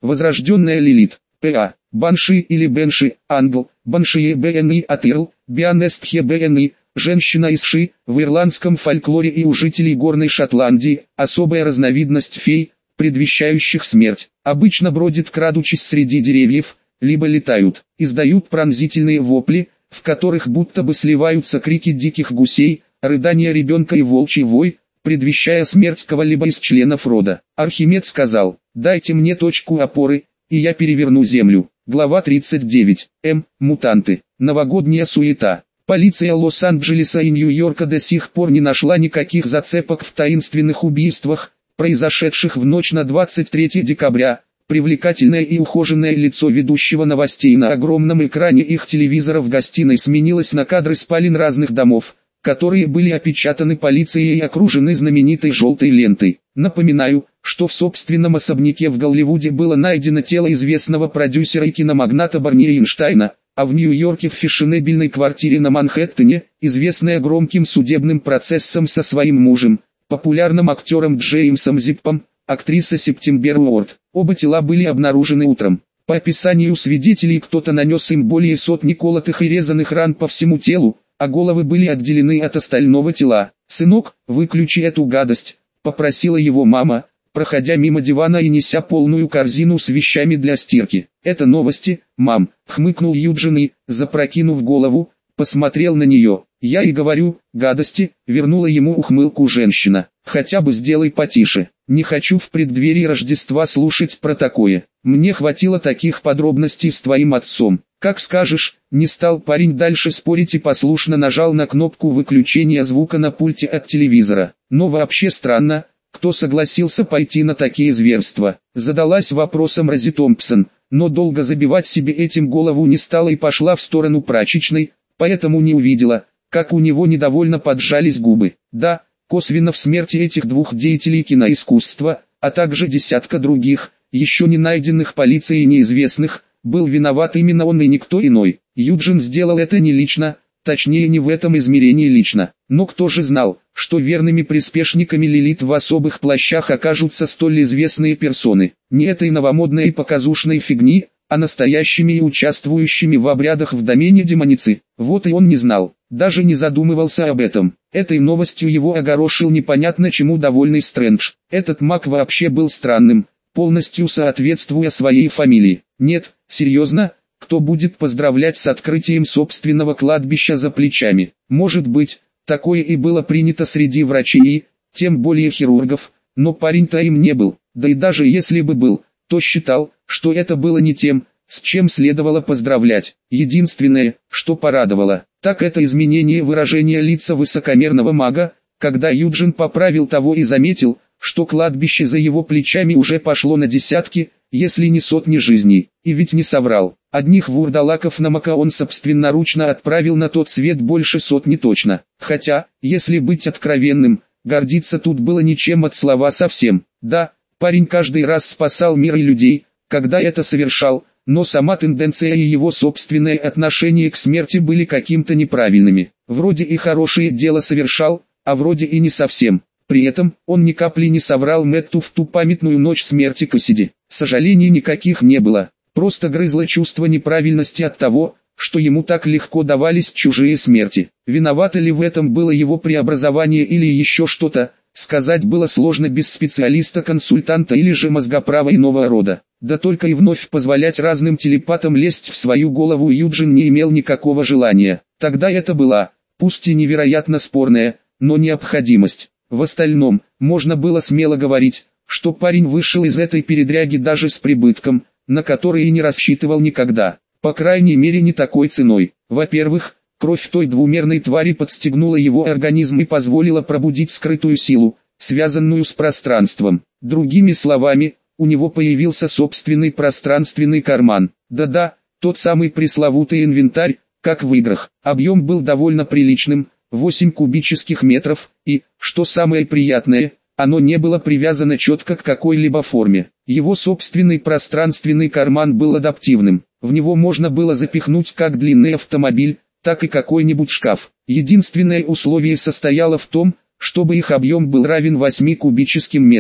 возрожденная Лилит, П.А. Банши или Бенши, Англ, Баншие БНИ Атирл, Бианестхе БНИ, женщина из Ши, в ирландском фольклоре и у жителей Горной Шотландии, особая разновидность фей, предвещающих смерть, обычно бродит крадучись среди деревьев, либо летают, издают пронзительные вопли, в которых будто бы сливаются крики диких гусей, рыдания ребенка и волчий вой, предвещая смерть кого-либо из членов рода. Архимед сказал: «Дайте мне точку опоры, и я переверну землю». Глава 39. Мутанты. Новогодняя суета. Полиция Лос-Анджелеса и Нью-Йорка до сих пор не нашла никаких зацепок в таинственных убийствах, произошедших в ночь на 23 декабря. Привлекательное и ухоженное лицо ведущего новостей на огромном экране их телевизора в гостиной сменилось на кадры спален разных домов, которые были опечатаны полицией и окружены знаменитой желтой лентой. Напоминаю, что в собственном особняке в Голливуде было найдено тело известного продюсера и киномагната Барни Эйнштейна, а в Нью-Йорке в фешенебельной квартире на Манхэттене, известная громким судебным процессом со своим мужем, популярным актером Джеймсом Зиппом, актриса Септембер Уорд. Оба тела были обнаружены утром. По описанию свидетелей, кто-то нанес им более сотни колотых и резаных ран по всему телу, а головы были отделены от остального тела. «Сынок, выключи эту гадость», — попросила его мама, проходя мимо дивана и неся полную корзину с вещами для стирки. «Это новости, мам», — хмыкнул Юджин и, запрокинув голову, посмотрел на нее. «Я и говорю, гадости», — вернула ему ухмылку женщина. «Хотя бы сделай потише. Не хочу в преддверии Рождества слушать про такое. Мне хватило таких подробностей с твоим отцом». «Как скажешь», — не стал парень дальше спорить и послушно нажал на кнопку выключения звука на пульте от телевизора. «Но вообще странно, кто согласился пойти на такие зверства?» Задалась вопросом Рози Томпсон, но долго забивать себе этим голову не стала и пошла в сторону прачечной, поэтому не увидела, как у него недовольно поджались губы. Да, косвенно в смерти этих двух деятелей киноискусства, а также десятка других, еще не найденных полицией и неизвестных, был виноват именно он и никто иной. Юджин сделал это не лично, точнее не в этом измерении лично. Но кто же знал, что верными приспешниками Лилит в особых плащах окажутся столь известные персоны. Не этой новомодной и показушной фигни, а настоящими и участвующими в обрядах в домене демоницы. Вот и он не знал, даже не задумывался об этом. Этой новостью его огорошил непонятно чему довольный Стрэндж. Этот маг вообще был странным, полностью соответствуя своей фамилии. Нет, серьезно, кто будет поздравлять с открытием собственного кладбища за плечами? Может быть, такое и было принято среди врачей и, тем более хирургов, но парень-то им не был. Да и даже если бы был, то считал, что это было не тем, с чем следовало поздравлять. Единственное, что порадовало, так это изменение выражения лица высокомерного мага, когда Юджин поправил того и заметил, что кладбище за его плечами уже пошло на десятки, если не сотни жизней. И ведь не соврал. Одних вурдалаков на мака он собственноручно отправил на тот свет больше сотни точно. Хотя, если быть откровенным, гордиться тут было ничем от слова совсем. Да, парень каждый раз спасал мир и людей, когда это совершал, но сама тенденция и его собственное отношение к смерти были каким-то неправильными. Вроде и хорошее дело совершал, а вроде и не совсем. При этом, он ни капли не соврал Мэтту в ту памятную ночь смерти Кассиди. Сожалений никаких не было, просто грызло чувство неправильности от того, что ему так легко давались чужие смерти. Виновато ли в этом было его преобразование или еще что-то, сказать было сложно без специалиста-консультанта или же мозгоправа иного рода. Да только и вновь позволять разным телепатам лезть в свою голову Юджин не имел никакого желания. Тогда это была, пусть и невероятно спорная, но необходимость. В остальном, можно было смело говорить, что парень вышел из этой передряги даже с прибытком, на который и не рассчитывал никогда. По крайней мере не такой ценой. Во-первых, кровь той двумерной твари подстегнула его организм и позволила пробудить скрытую силу, связанную с пространством. Другими словами, у него появился собственный пространственный карман. Да-да, тот самый пресловутый инвентарь, как в играх. Объем был довольно приличным, 8 кубических метров, и, что самое приятное, оно не было привязано четко к какой-либо форме. Его собственный пространственный карман был адаптивным. В него можно было запихнуть как длинный автомобиль, так и какой-нибудь шкаф. Единственное условие состояло в том, чтобы их объем был равен 8 кубическим метрам.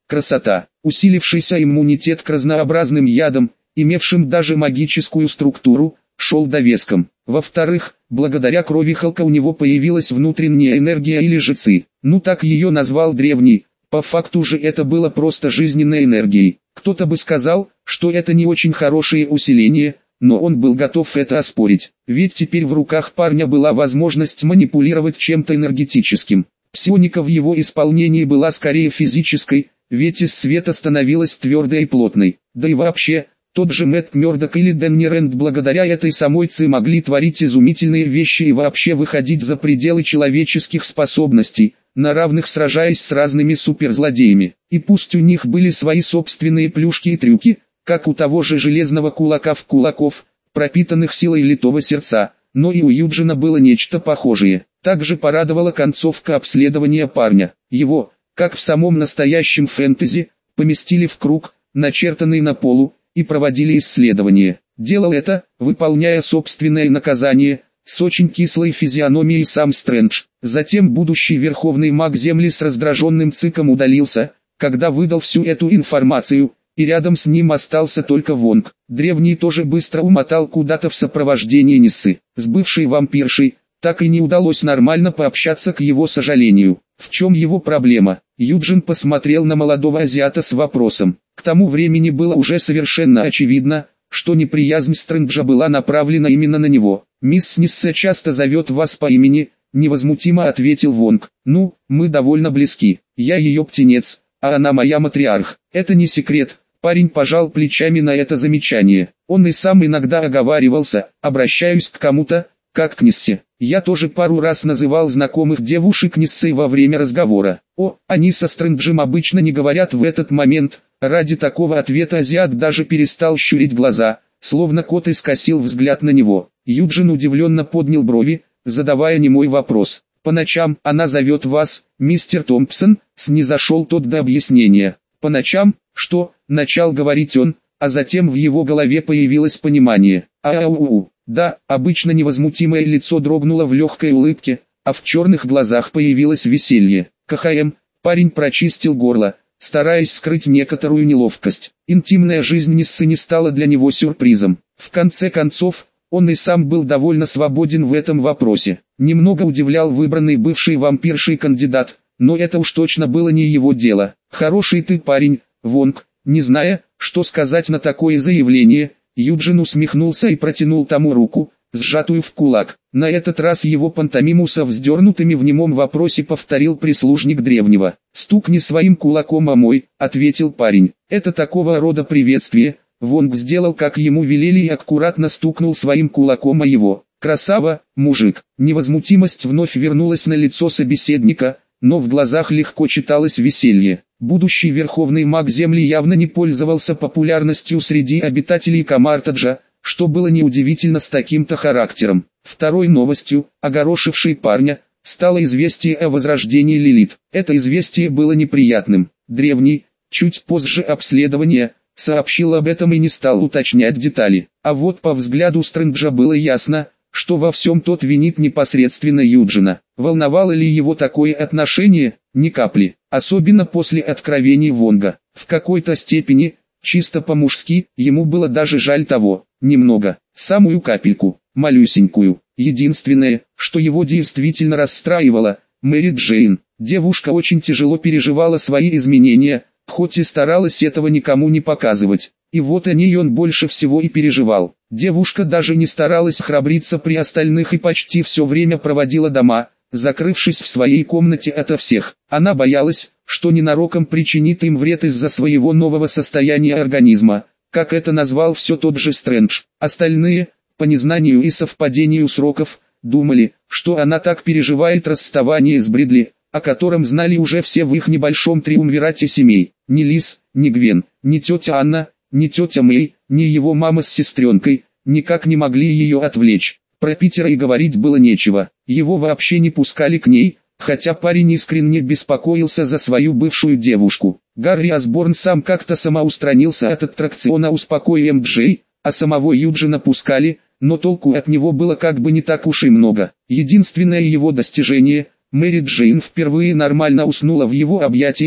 красота, усилившийся иммунитет к разнообразным ядам, имевшим даже магическую структуру, шел довеском. Во-вторых, благодаря крови Халка у него появилась внутренняя энергия или же ци. Ну так ее назвал древний, по факту же это было просто жизненной энергией. Кто-то бы сказал, что это не очень хорошее усиление, но он был готов это оспорить. Ведь теперь в руках парня была возможность манипулировать чем-то энергетическим. Псионика в его исполнении была скорее физической, ведь из света становилась твердой и плотной. Да и вообще, тот же Мэтт Мёрдок или Дэнни Рэнд благодаря этой самой ци могли творить изумительные вещи и вообще выходить за пределы человеческих способностей, на равных сражаясь с разными суперзлодеями. И пусть у них были свои собственные плюшки и трюки, как у того же железного кулака в кулаков, пропитанных силой литого сердца, но и у Юджина было нечто похожее. Также порадовала концовка обследования парня. Его, как в самом настоящем фэнтези, поместили в круг, начертанный на полу, и проводили исследования. Делал это, выполняя собственное наказание, с очень кислой физиономией сам Стрэндж. Затем будущий верховный маг Земли с раздраженным циком удалился, когда выдал всю эту информацию, и рядом с ним остался только Вонг. Древний тоже быстро умотал куда-то в сопровождении Ниссы. С бывшей вампиршей так и не удалось нормально пообщаться, к его сожалению. В чем его проблема? Юджин посмотрел на молодого азиата с вопросом. К тому времени было уже совершенно очевидно, что неприязнь Стрэнджа была направлена именно на него. «Мисс Нисса часто зовет вас по имени», — невозмутимо ответил Вонг. «Ну, мы довольно близки. Я ее птенец, а она моя матриарх. Это не секрет». Парень пожал плечами на это замечание. Он и сам иногда оговаривался, обращаюсь к кому-то, как к Ниссе. Я тоже пару раз называл знакомых девушек Ниссой во время разговора. О, они со Стрэнджем обычно не говорят в этот момент. Ради такого ответа азиат даже перестал щурить глаза, словно кот и скосил взгляд на него. Юджин удивленно поднял брови, задавая немой вопрос. По ночам она зовет вас, мистер Томпсон, снизошел тот до объяснения. По ночам, что, начал говорить он, а затем в его голове появилось понимание. Ау-у-у. Да, обычно невозмутимое лицо дрогнуло в легкой улыбке, а в черных глазах появилось веселье. КХМ, парень прочистил горло, стараясь скрыть некоторую неловкость. Интимная жизнь Ниссы не стала для него сюрпризом. В конце концов, он и сам был довольно свободен в этом вопросе. Немного удивлял выбранный бывший вампирший кандидат, но это уж точно было не его дело. «Хороший ты парень, Вонг», не зная, что сказать на такое заявление, Юджин усмехнулся и протянул тому руку, сжатую в кулак. На этот раз его пантомиму со вздернутыми в немом вопросе повторил прислужник древнего. «Стукни своим кулаком о мой», — ответил парень. «Это такого рода приветствие». Вонг сделал, как ему велели, и аккуратно стукнул своим кулаком о его. «Красава, мужик». Невозмутимость вновь вернулась на лицо собеседника, но в глазах легко читалось веселье. Будущий верховный маг Земли явно не пользовался популярностью среди обитателей Камартаджа, что было неудивительно с таким-то характером. Второй новостью, огорошившей парня, стало известие о возрождении Лилит. Это известие было неприятным. Древний, чуть позже обследования, сообщил об этом и не стал уточнять детали. А вот по взгляду Стрэнджа было ясно, что во всем тот винит непосредственно Юджина. Волновало ли его такое отношение? Ни капли. Особенно после откровений Вонга. В какой-то степени, чисто по-мужски, ему было даже жаль того. Немного. Самую капельку. Малюсенькую. Единственное, что его действительно расстраивало, Мэри Джейн. Девушка очень тяжело переживала свои изменения, хоть и старалась этого никому не показывать. И вот о ней он больше всего и переживал. Девушка даже не старалась храбриться при остальных и почти все время проводила дома, закрывшись в своей комнате ото всех. Она боялась, что ненароком причинит им вред из-за своего нового состояния организма, как это назвал все тот же Стрэндж. Остальные, по незнанию и совпадению сроков, думали, что она так переживает расставание с Бридли, о котором знали уже все в их небольшом триумвирате семей. Ни Лиз, ни Гвен, ни тетя Анна, ни тетя Мэй, ни его мама с сестренкой, никак не могли ее отвлечь. Про Питера и говорить было нечего, его вообще не пускали к ней, хотя парень искренне беспокоился за свою бывшую девушку. Гарри Осборн сам как-то самоустранился от аттракциона «Успокой МДЖ», а самого Юджина пускали, но толку от него было как бы не так уж и много. Единственное его достижение, Мэри Джейн впервые нормально уснула в его объятиях,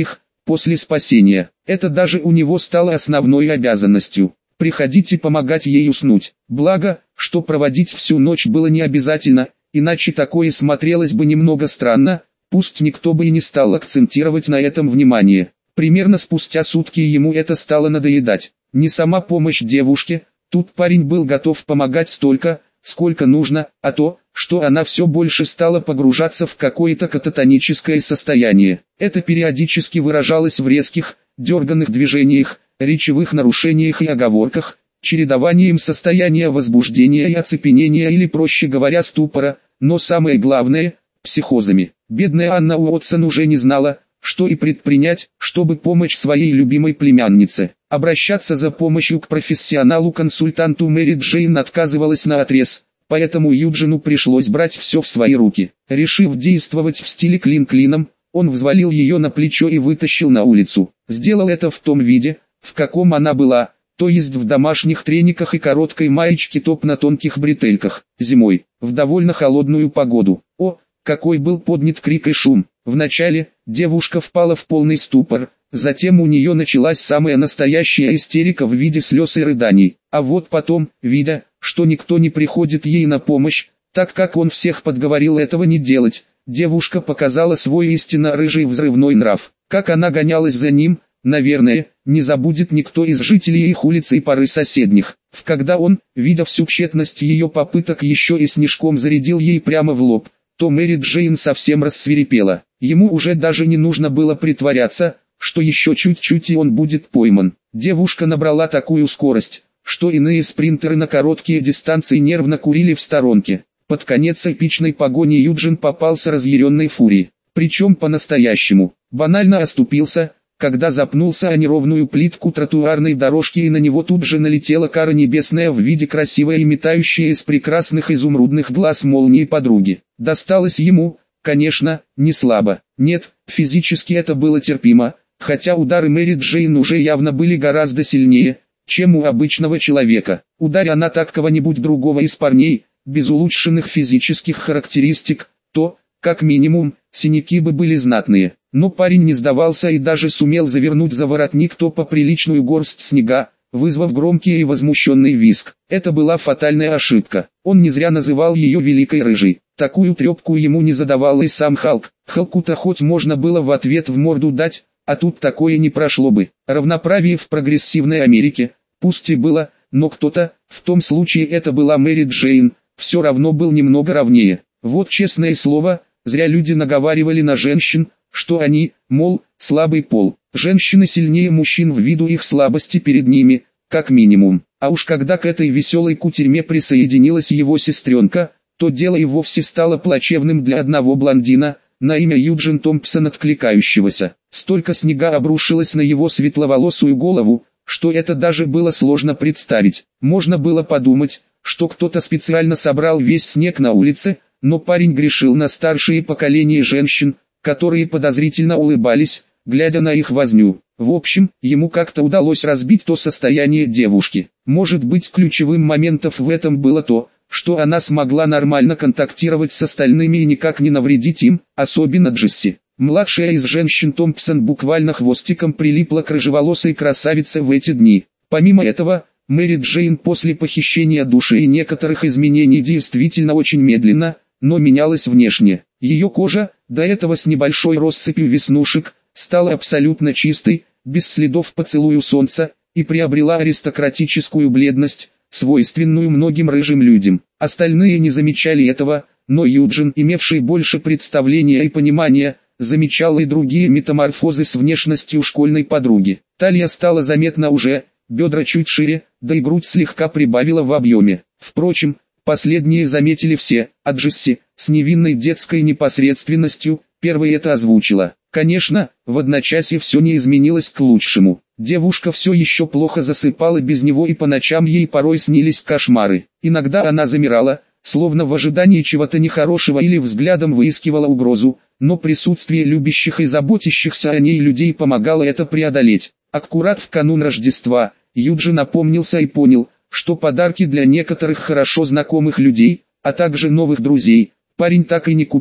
после спасения. Это даже у него стало основной обязанностью. Приходите помогать ей уснуть. Благо, что проводить всю ночь было не обязательно, иначе такое смотрелось бы немного странно, пусть никто бы и не стал акцентировать на этом внимание. Примерно спустя сутки ему это стало надоедать. Не сама помощь девушке, тут парень был готов помогать столько, сколько нужно, а то, что она все больше стала погружаться в какое-то кататоническое состояние. Это периодически выражалось в резких, дерганных движениях, речевых нарушениях и оговорках, чередованием состояния возбуждения и оцепенения или, проще говоря, ступора, но самое главное – психозами. Бедная Анна Уотсон уже не знала, что и предпринять, чтобы помочь своей любимой племяннице. Обращаться за помощью к профессионалу-консультанту Мэри Джейн отказывалась наотрез, поэтому Юджину пришлось брать все в свои руки. Решив действовать в стиле клин клином, он взвалил ее на плечо и вытащил на улицу. Сделал это в том виде, в каком она была, то есть в домашних трениках и короткой маечке топ на тонких бретельках, зимой, в довольно холодную погоду. О, какой был поднят крик и шум! Вначале девушка впала в полный ступор, затем у нее началась самая настоящая истерика в виде слез и рыданий. А вот потом, видя, что никто не приходит ей на помощь, так как он всех подговорил этого не делать, девушка показала свой истинно рыжий взрывной нрав. Как она гонялась за ним, наверное, не забудет никто из жителей их улицы и пары соседних. Когда он, видя всю тщетность ее попыток, еще и снежком зарядил ей прямо в лоб, то Мэри Джейн совсем рассвирепела. Ему уже даже не нужно было притворяться, что еще чуть-чуть и он будет пойман. Девушка набрала такую скорость, что иные спринтеры на короткие дистанции нервно курили в сторонке. Под конец эпичной погони Юджин попался разъяренной фурии. Причем по-настоящему. Банально оступился, когда запнулся о неровную плитку тротуарной дорожки, и на него тут же налетела кара небесная в виде красивой и метающей из прекрасных изумрудных глаз молнии подруги. Досталось ему, конечно, не слабо. Нет, физически это было терпимо, хотя удары Мэри Джейн уже явно были гораздо сильнее, чем у обычного человека. Ударь она так кого-нибудь другого из парней, без улучшенных физических характеристик, то, как минимум, синяки бы были знатные. Но парень не сдавался и даже сумел завернуть за воротник топа приличную горсть снега, вызвав громкий и возмущенный визг. Это была фатальная ошибка. Он не зря называл ее Великой Рыжей. Такую трепку ему не задавал и сам Халк. Халку-то хоть можно было в ответ в морду дать, а тут такое не прошло бы. Равноправие в прогрессивной Америке, пусть и было, но кто-то, в том случае это была Мэри Джейн, все равно был немного равнее. Вот честное слово, зря люди наговаривали на женщин, что они, мол, слабый пол. Женщины сильнее мужчин в виду их слабости перед ними, как минимум. А уж когда к этой веселой кутерьме присоединилась его сестренка, то дело и вовсе стало плачевным для одного блондина, на имя Юджин Томпсон, откликающегося. Столько снега обрушилось на его светловолосую голову, что это даже было сложно представить. Можно было подумать, что кто-то специально собрал весь снег на улице, но парень грешил на старшие поколения женщин, которые подозрительно улыбались, глядя на их возню. В общем, ему как-то удалось разбить то состояние девушки. Может быть, ключевым моментом в этом было то, что она смогла нормально контактировать с остальными и никак не навредить им, особенно Джесси. Младшая из женщин Томпсон буквально хвостиком прилипла к рыжеволосой красавице в эти дни. Помимо этого, Мэри Джейн после похищения души и некоторых изменений действительно очень медленно, но менялась внешне. Ее кожа, до этого с небольшой россыпью веснушек, стала абсолютно чистой, без следов поцелую солнца, и приобрела аристократическую бледность, свойственную многим рыжим людям. Остальные не замечали этого, но Юджин, имевший больше представления и понимания, замечал и другие метаморфозы с внешностью школьной подруги. Талия стала заметна уже, бедра чуть шире, да и грудь слегка прибавила в объеме. Впрочем, последние заметили все, а Джесси, с невинной детской непосредственностью, первой это озвучила. Конечно, в одночасье все не изменилось к лучшему. Девушка все еще плохо засыпала без него, и по ночам ей порой снились кошмары. Иногда она замирала, словно в ожидании чего-то нехорошего, или взглядом выискивала угрозу, но присутствие любящих и заботящихся о ней людей помогало это преодолеть. Аккурат в канун Рождества, Юджин напомнился и понял, что подарки для некоторых хорошо знакомых людей, а также новых друзей, парень так и не купил.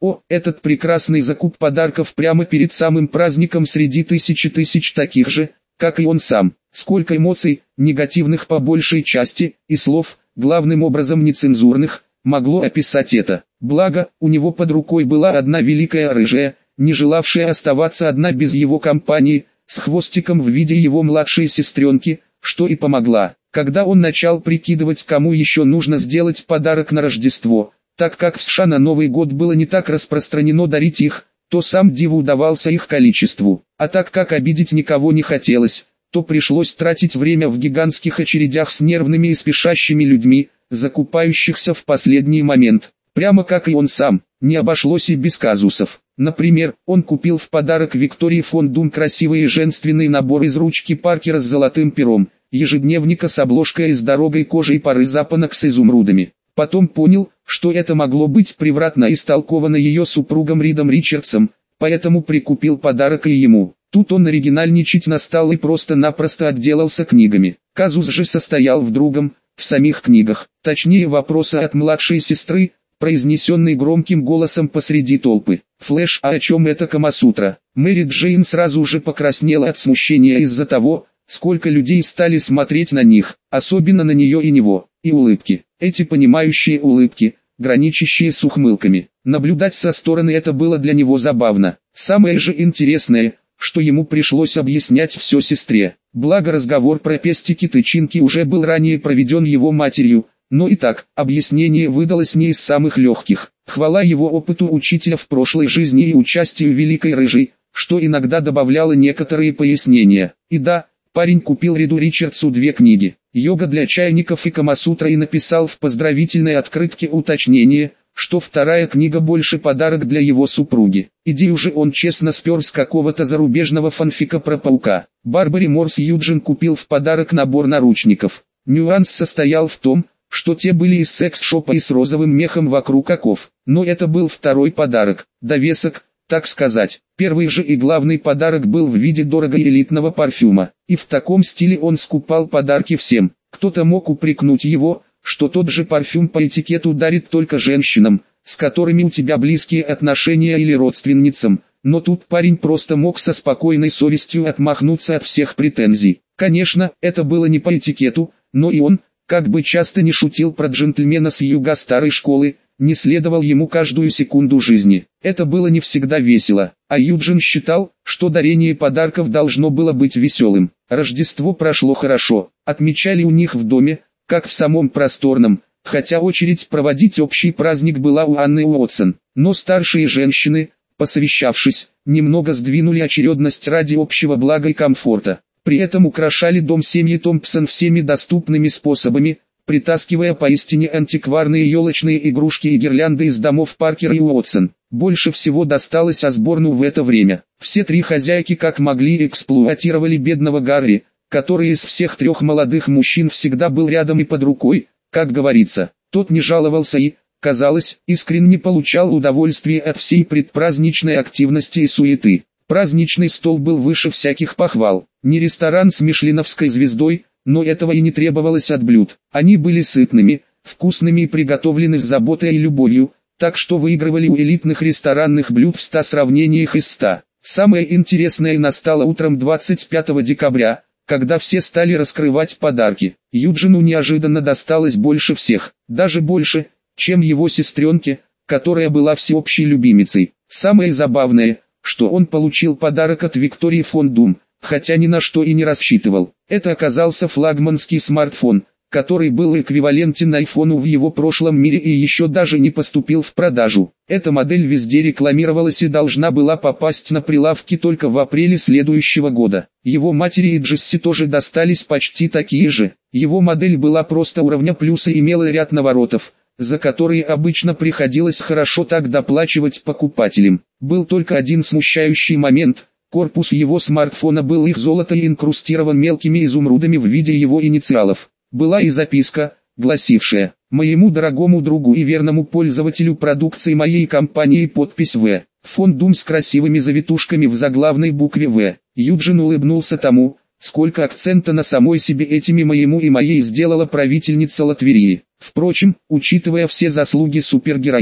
О, этот прекрасный закуп подарков прямо перед самым праздником среди тысяч таких же, как и он сам. Сколько эмоций, негативных по большей части, и слов, главным образом нецензурных, могло описать это. Благо, у него под рукой была одна великая рыжая, не желавшая оставаться одна без его компании, с хвостиком в виде его младшей сестренки, что и помогла. Когда он начал прикидывать, кому еще нужно сделать подарок на Рождество, так как в США на Новый год было не так распространено дарить их, то сам диву удавался их количеству. А так как обидеть никого не хотелось, то пришлось тратить время в гигантских очередях с нервными и спешащими людьми, закупающихся в последний момент. Прямо как и он сам, не обошлось и без казусов. Например, он купил в подарок Виктории фон Дум красивый и женственный набор из ручки Паркера с золотым пером, ежедневника с обложкой из дорогой кожи и пары запонок с изумрудами. Потом понял, что это могло быть превратно истолковано ее супругом Ридом Ричардсом, поэтому прикупил подарок и ему. Тут он оригинальничать настал и просто-напросто отделался книгами. Казус же состоял в другом, в самих книгах, точнее вопроса от младшей сестры, произнесенный громким голосом посреди толпы. «Флэш, а о чем это Камасутра?» Мэри Джейн сразу же покраснела от смущения из-за того, сколько людей стали смотреть на них, особенно на нее и него, и улыбки. Эти понимающие улыбки, граничащие с ухмылками. Наблюдать со стороны это было для него забавно. Самое же интересное, что ему пришлось объяснять все сестре. Благо разговор про пестики-тычинки уже был ранее проведен его матерью, но и так, объяснение выдалось не из самых легких. Хвала его опыту учителя в прошлой жизни и участию великой рыжей, что иногда добавляло некоторые пояснения. И да, парень купил Риду Ричардсу 2 книги, «Йога для чайников» и «Камасутра», и написал в поздравительной открытке уточнение, что 2-я книга больше подарок для его супруги. Идею же он честно спер с какого-то зарубежного фанфика про паука. Барбаре Морс Юджин купил в подарок набор наручников. Нюанс состоял в том, что те были из секс-шопа и с розовым мехом вокруг оков. Но это был 2-й подарок, довесок, так сказать. Первый же и главный подарок был в виде дорого элитного парфюма. И в таком стиле он скупал подарки всем. Кто-то мог упрекнуть его, что тот же парфюм по этикету дарит только женщинам, с которыми у тебя близкие отношения или родственницам. Но тут парень просто мог со спокойной совестью отмахнуться от всех претензий. Конечно, это было не по этикету, но и он, как бы часто не шутил про джентльмена с юга старой школы, не следовал ему каждую секунду жизни. Это было не всегда весело, а Юджин считал, что дарение подарков должно было быть веселым. Рождество прошло хорошо, отмечали у них в доме, как в самом просторном, хотя очередь проводить общий праздник была у Анны Уотсон. Но старшие женщины, посовещавшись, немного сдвинули очередность ради общего блага и комфорта. При этом украшали дом семьи Томпсон всеми доступными способами, притаскивая поистине антикварные елочные игрушки и гирлянды из домов Паркер и Уотсон. Больше всего досталось Осборну в это время. Все 3 хозяйки как могли эксплуатировали бедного Гарри, который из всех 3 молодых мужчин всегда был рядом и под рукой, как говорится. Тот не жаловался и, казалось, искренне получал удовольствие от всей предпраздничной активности и суеты. Праздничный стол был выше всяких похвал. Не ресторан с мишленовской звездой, но этого и не требовалось от блюд. Они были сытными, вкусными и приготовлены с заботой и любовью, так что выигрывали у элитных ресторанных блюд в 100 сравнениях из 100. Самое интересное настало утром 25 декабря, когда все стали раскрывать подарки. Юджину неожиданно досталось больше всех, даже больше, чем его сестренке, которая была всеобщей любимицей. Самое забавное, что он получил подарок от Виктории фон Дум, хотя ни на что и не рассчитывал. Это оказался флагманский смартфон, который был эквивалентен айфону в его прошлом мире и еще даже не поступил в продажу. Эта модель везде рекламировалась и должна была попасть на прилавки только в апреле следующего года. Его матери и Джесси тоже достались почти такие же. Его модель была просто уровня плюса и имела ряд наворотов, за которые обычно приходилось хорошо так доплачивать покупателям. Был только один смущающий момент. Корпус его смартфона был их золото и инкрустирован мелкими изумрудами в виде его инициалов. Была и записка, гласившая: «Моему дорогому другу и верному пользователю продукции моей компании», подпись «В». Фон Дум с красивыми завитушками в заглавной букве «В». Юджин улыбнулся тому, сколько акцента на самой себе этими «моему» и «моей» сделала правительница Латверии. Впрочем, учитывая все заслуги супергероини,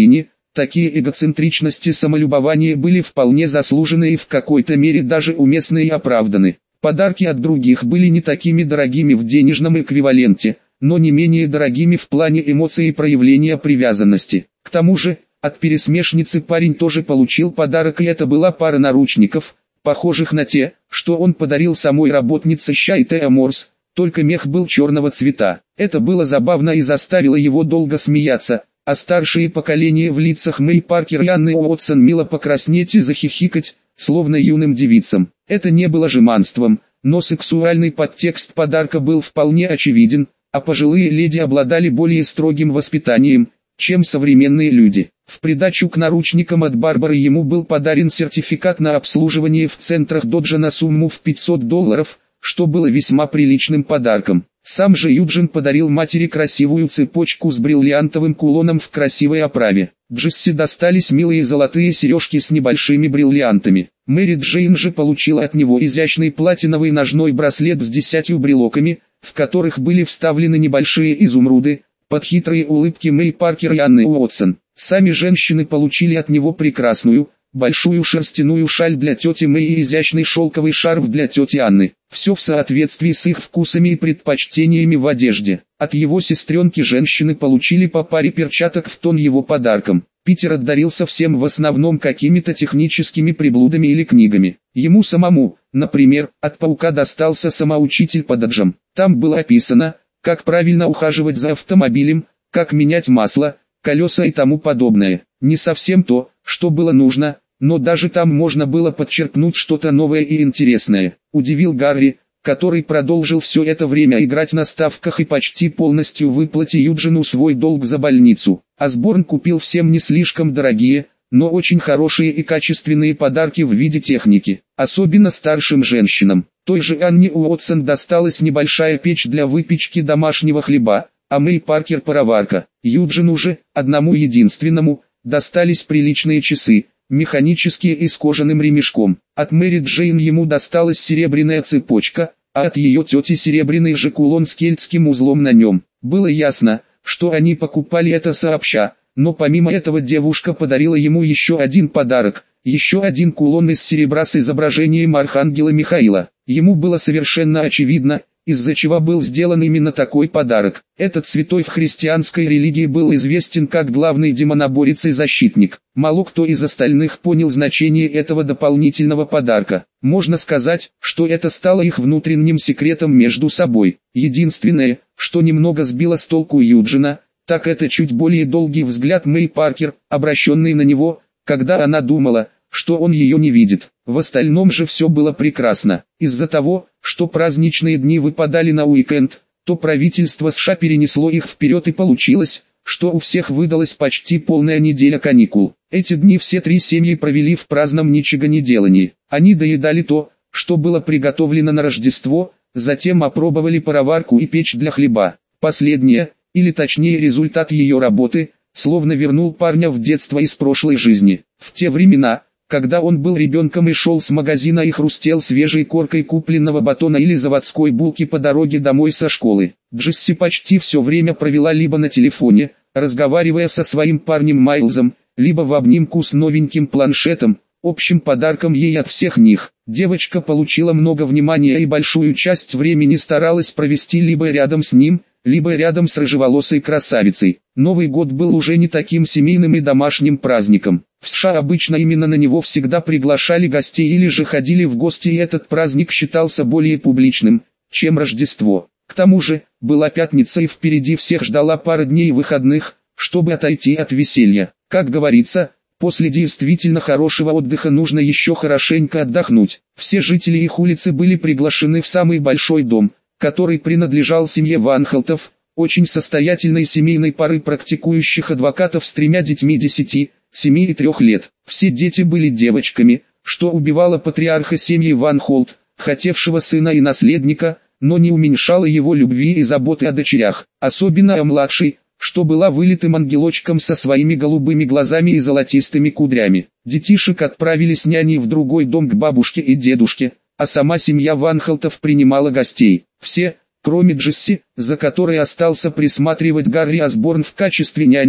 Такие эгоцентричности самолюбования были вполне заслужены и в какой-то мере даже уместны и оправданы. Подарки от других были не такими дорогими в денежном эквиваленте, но не менее дорогими в плане эмоций и проявления привязанности. К тому же, от пересмешницы парень тоже получил подарок, и это была пара наручников, похожих на те, что он подарил самой работнице Шайтеа Морс, только мех был черного цвета. Это было забавно и заставило его долго смеяться, а старшие поколения в лицах Мэй Паркер и Анны Уотсон мило покраснеть и захихикать, словно юным девицам. Это не было жеманством, но сексуальный подтекст подарка был вполне очевиден, а пожилые леди обладали более строгим воспитанием, чем современные люди. В придачу к наручникам от Барбары ему был подарен сертификат на обслуживание в центрах Доджа на сумму в $500, что было весьма приличным подарком. Сам же Юджин подарил матери красивую цепочку с бриллиантовым кулоном в красивой оправе. Джесси достались милые золотые сережки с небольшими бриллиантами. Мэри Джейн же получила от него изящный платиновый ножной браслет с 10 брелоками, в которых были вставлены небольшие изумруды, под хитрые улыбки Мэй Паркер и Анны Уотсон. Сами женщины получили от него прекрасную, большую шерстяную шаль для тети Мэй и изящный шелковый шарф для тети Анны. Все в соответствии с их вкусами и предпочтениями в одежде. От его сестренки женщины получили по паре перчаток в тон его подаркам. Питер отдарился всем в основном какими-то техническими приблудами или книгами. Ему самому, например, от паука достался самоучитель по доджам. Там было описано, как правильно ухаживать за автомобилем, как менять масло, колеса и тому подобное. Не совсем то, что было нужно, но даже там можно было подчеркнуть что-то новое и интересное. Удивил Гарри, который продолжил все это время играть на ставках и почти полностью выплатил Юджину свой долг за больницу. Осборн купил всем не слишком дорогие, но очень хорошие и качественные подарки в виде техники, особенно старшим женщинам. Той же Анне Уотсон досталась небольшая печь для выпечки домашнего хлеба, а Мэй Паркер пароварка. Юджину же, одному единственному, достались приличные часы, механические и с кожаным ремешком. От Мэри Джейн ему досталась серебряная цепочка, а от ее тети серебряный же кулон с кельтским узлом на нем. Было ясно, что они покупали это сообща, но помимо этого девушка подарила ему еще один подарок, еще один кулон из серебра с изображением архангела Михаила. Ему было совершенно очевидно, из-за чего был сделан именно такой подарок. Этот святой в христианской религии был известен как главный демоноборец и защитник. Мало кто из остальных понял значение этого дополнительного подарка. Можно сказать, что это стало их внутренним секретом между собой. Единственное, что немного сбило с толку Юджина, так это чуть более долгий взгляд Мэй Паркер, обращенный на него, когда она думала, что он ее не видит. В остальном же все было прекрасно. Из-за того, что праздничные дни выпадали на уикенд, то правительство США перенесло их вперед и получилось, что у всех выдалась почти полная неделя каникул. Эти дни все три семьи провели в праздном ничегонеделании. Они доедали то, что было приготовлено на Рождество, затем опробовали пароварку и печь для хлеба. Последнее, или точнее результат ее работы, словно вернул парня в детство из прошлой жизни. В те времена, когда он был ребенком и шел с магазина и хрустел свежей коркой купленного батона или заводской булки по дороге домой со школы, Джесси почти все время провела либо на телефоне, разговаривая со своим парнем Майлзом, либо в обнимку с новеньким планшетом, общим подарком ей от всех них. Девочка получила много внимания и большую часть времени старалась провести либо рядом с ним, либо рядом с рыжеволосой красавицей. Новый год был уже не таким семейным и домашним праздником. В США обычно именно на него всегда приглашали гостей или же ходили в гости, и этот праздник считался более публичным, чем Рождество. К тому же, была пятница и впереди всех ждала пара дней выходных, чтобы отойти от веселья. Как говорится, после действительно хорошего отдыха нужно еще хорошенько отдохнуть. Все жители их улицы были приглашены в самый большой дом, который принадлежал семье Ванхолтов, очень состоятельной семейной пары практикующих адвокатов с 3 детьми 10, 7 и 3 лет. Все дети были девочками, что убивало патриарха семьи Ванхолт, хотевшего сына и наследника, но не уменьшало его любви и заботы о дочерях, особенно о младшей, что была вылитым ангелочком со своими голубыми глазами и золотистыми кудрями. Детишек отправили с няней в другой дом к бабушке и дедушке, а сама семья Ванхолтов принимала гостей. Все, кроме Джесси, за которой остался присматривать Гарри Осборн в качестве няни,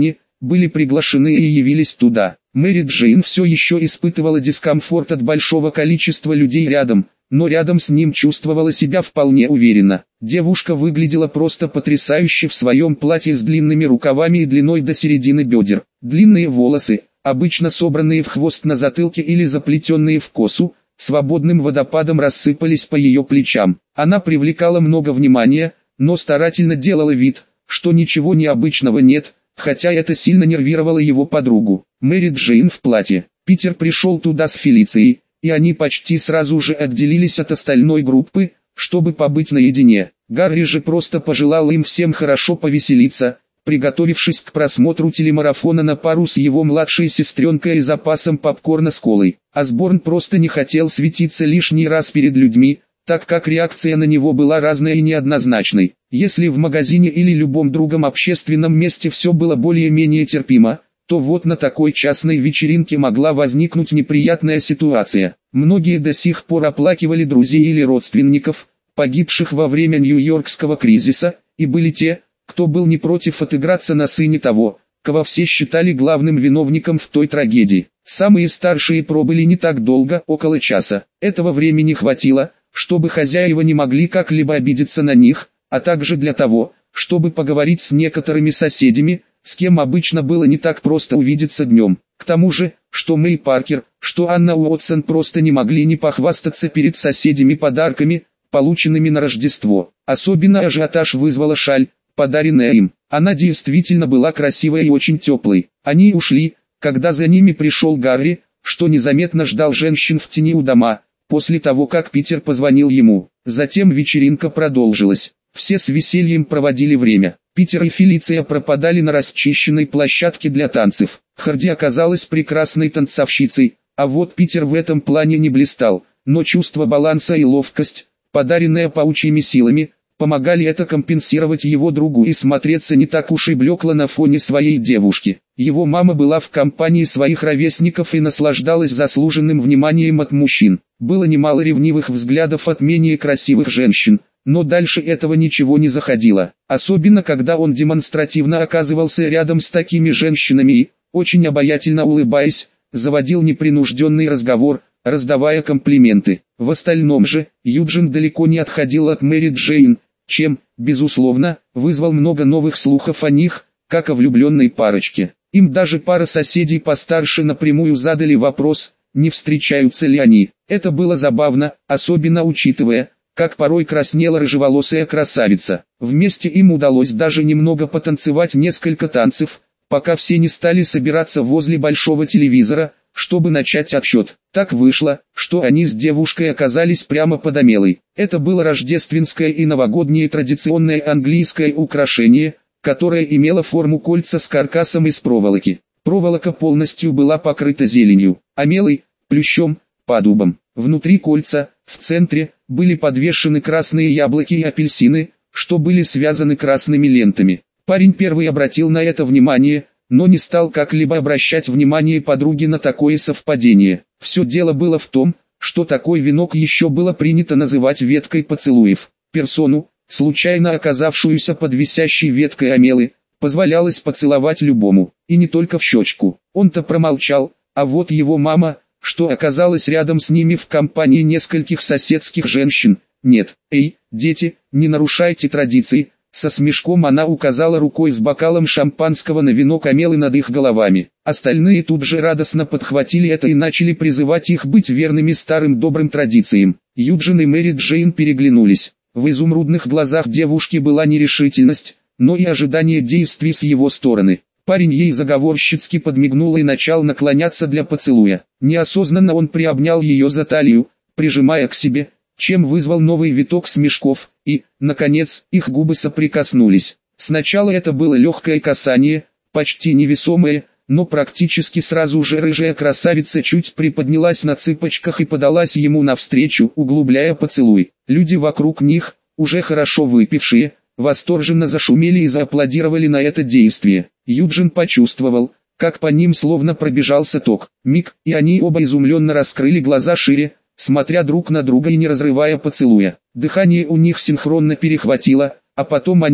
были приглашены и явились туда. Мэри Джейн все еще испытывала дискомфорт от большого количества людей рядом, но рядом с ним чувствовала себя вполне уверенно. Девушка выглядела просто потрясающе в своем платье с длинными рукавами и длиной до середины бедер. Длинные волосы, обычно собранные в хвост на затылке или заплетенные в косу, свободным водопадом рассыпались по ее плечам. Она привлекала много внимания, но старательно делала вид, что ничего необычного нет, хотя это сильно нервировало его подругу. Мэри Джейн в платье. Питер пришел туда с Фелицией, и они почти сразу же отделились от остальной группы, чтобы побыть наедине. Гарри же просто пожелал им всем хорошо повеселиться, приготовившись к просмотру телемарафона на пару с его младшей сестренкой и запасом попкорна с колой. Осборн просто не хотел светиться лишний раз перед людьми, так как реакция на него была разной и неоднозначной. Если в магазине или любом другом общественном месте все было более-менее терпимо, то вот на такой частной вечеринке могла возникнуть неприятная ситуация. Многие до сих пор оплакивали друзей или родственников, погибших во время Нью-Йоркского кризиса, и были те, кто был не против отыграться на сыне того, кого все считали главным виновником в той трагедии. Самые старшие пробыли не так долго, около часа. Этого времени хватило, чтобы хозяева не могли как-либо обидеться на них, а также для того, чтобы поговорить с некоторыми соседями, с кем обычно было не так просто увидеться днем. К тому же, что Мэй Паркер, что Анна Уотсон просто не могли не похвастаться перед соседями подарками, полученными на Рождество. Особенно ажиотаж вызвала шаль, подаренная им. Она действительно была красивой и очень теплой. Они ушли, когда за ними пришел Гарри, что незаметно ждал женщин в тени у дома, после того как Питер позвонил ему. Затем вечеринка продолжилась. Все с весельем проводили время. Питер и Фелиция пропадали на расчищенной площадке для танцев. Харди оказалась прекрасной танцовщицей, а вот Питер в этом плане не блистал, но чувство баланса и ловкость, подаренное паучьими силами, помогали это компенсировать его другу и смотреться не так уж и блекло на фоне своей девушки. Его мама была в компании своих ровесников и наслаждалась заслуженным вниманием от мужчин. Было немало ревнивых взглядов от менее красивых женщин, но дальше этого ничего не заходило. Особенно когда он демонстративно оказывался рядом с такими женщинами и, очень обаятельно улыбаясь, заводил непринужденный разговор, раздавая комплименты. В остальном же, Юджин далеко не отходил от Мэри Джейн, чем, безусловно, вызвал много новых слухов о них, как о влюбленной парочке. Им даже пара соседей постарше напрямую задали вопрос, не встречаются ли они. Это было забавно, особенно учитывая, как порой краснела рыжеволосая красавица. Вместе им удалось даже немного потанцевать несколько танцев, пока все не стали собираться возле большого телевизора, чтобы начать отсчет. Так вышло, что они с девушкой оказались прямо под Амелой. Это было рождественское и новогоднее традиционное английское украшение, которое имело форму кольца с каркасом из проволоки. Проволока полностью была покрыта зеленью, амелой, плющом, подубом. Внутри кольца, в центре, были подвешены красные яблоки и апельсины, что были связаны красными лентами. Парень первый обратил на это внимание, но не стал как-либо обращать внимание подруги на такое совпадение. Все дело было в том, что такой венок еще было принято называть веткой поцелуев. Персону, случайно оказавшуюся под висящей веткой амелы, позволялось поцеловать любому, и не только в щечку. Он-то промолчал, а вот его мама, что оказалась рядом с ними в компании нескольких соседских женщин. Нет, эй, дети, не нарушайте традиции. Со смешком она указала рукой с бокалом шампанского на венок амелы над их головами. Остальные тут же радостно подхватили это и начали призывать их быть верными старым добрым традициям. Юджин и Мэри Джейн переглянулись. В изумрудных глазах девушки была нерешительность, но и ожидание действий с его стороны. Парень ей заговорщицки подмигнул и начал наклоняться для поцелуя. Неосознанно он приобнял ее за талию, прижимая к себе, чем вызвал новый виток смешков, и, наконец, их губы соприкоснулись. Сначала это было легкое касание, почти невесомое, но практически сразу же рыжая красавица чуть приподнялась на цыпочках и подалась ему навстречу, углубляя поцелуй. Люди вокруг них, уже хорошо выпившие, восторженно зашумели и зааплодировали на это действие. Юджин почувствовал, как по ним словно пробежался ток. Миг, и они оба изумленно раскрыли глаза шире, смотря друг на друга и не разрывая поцелуя. Дыхание у них синхронно перехватило, а потом они,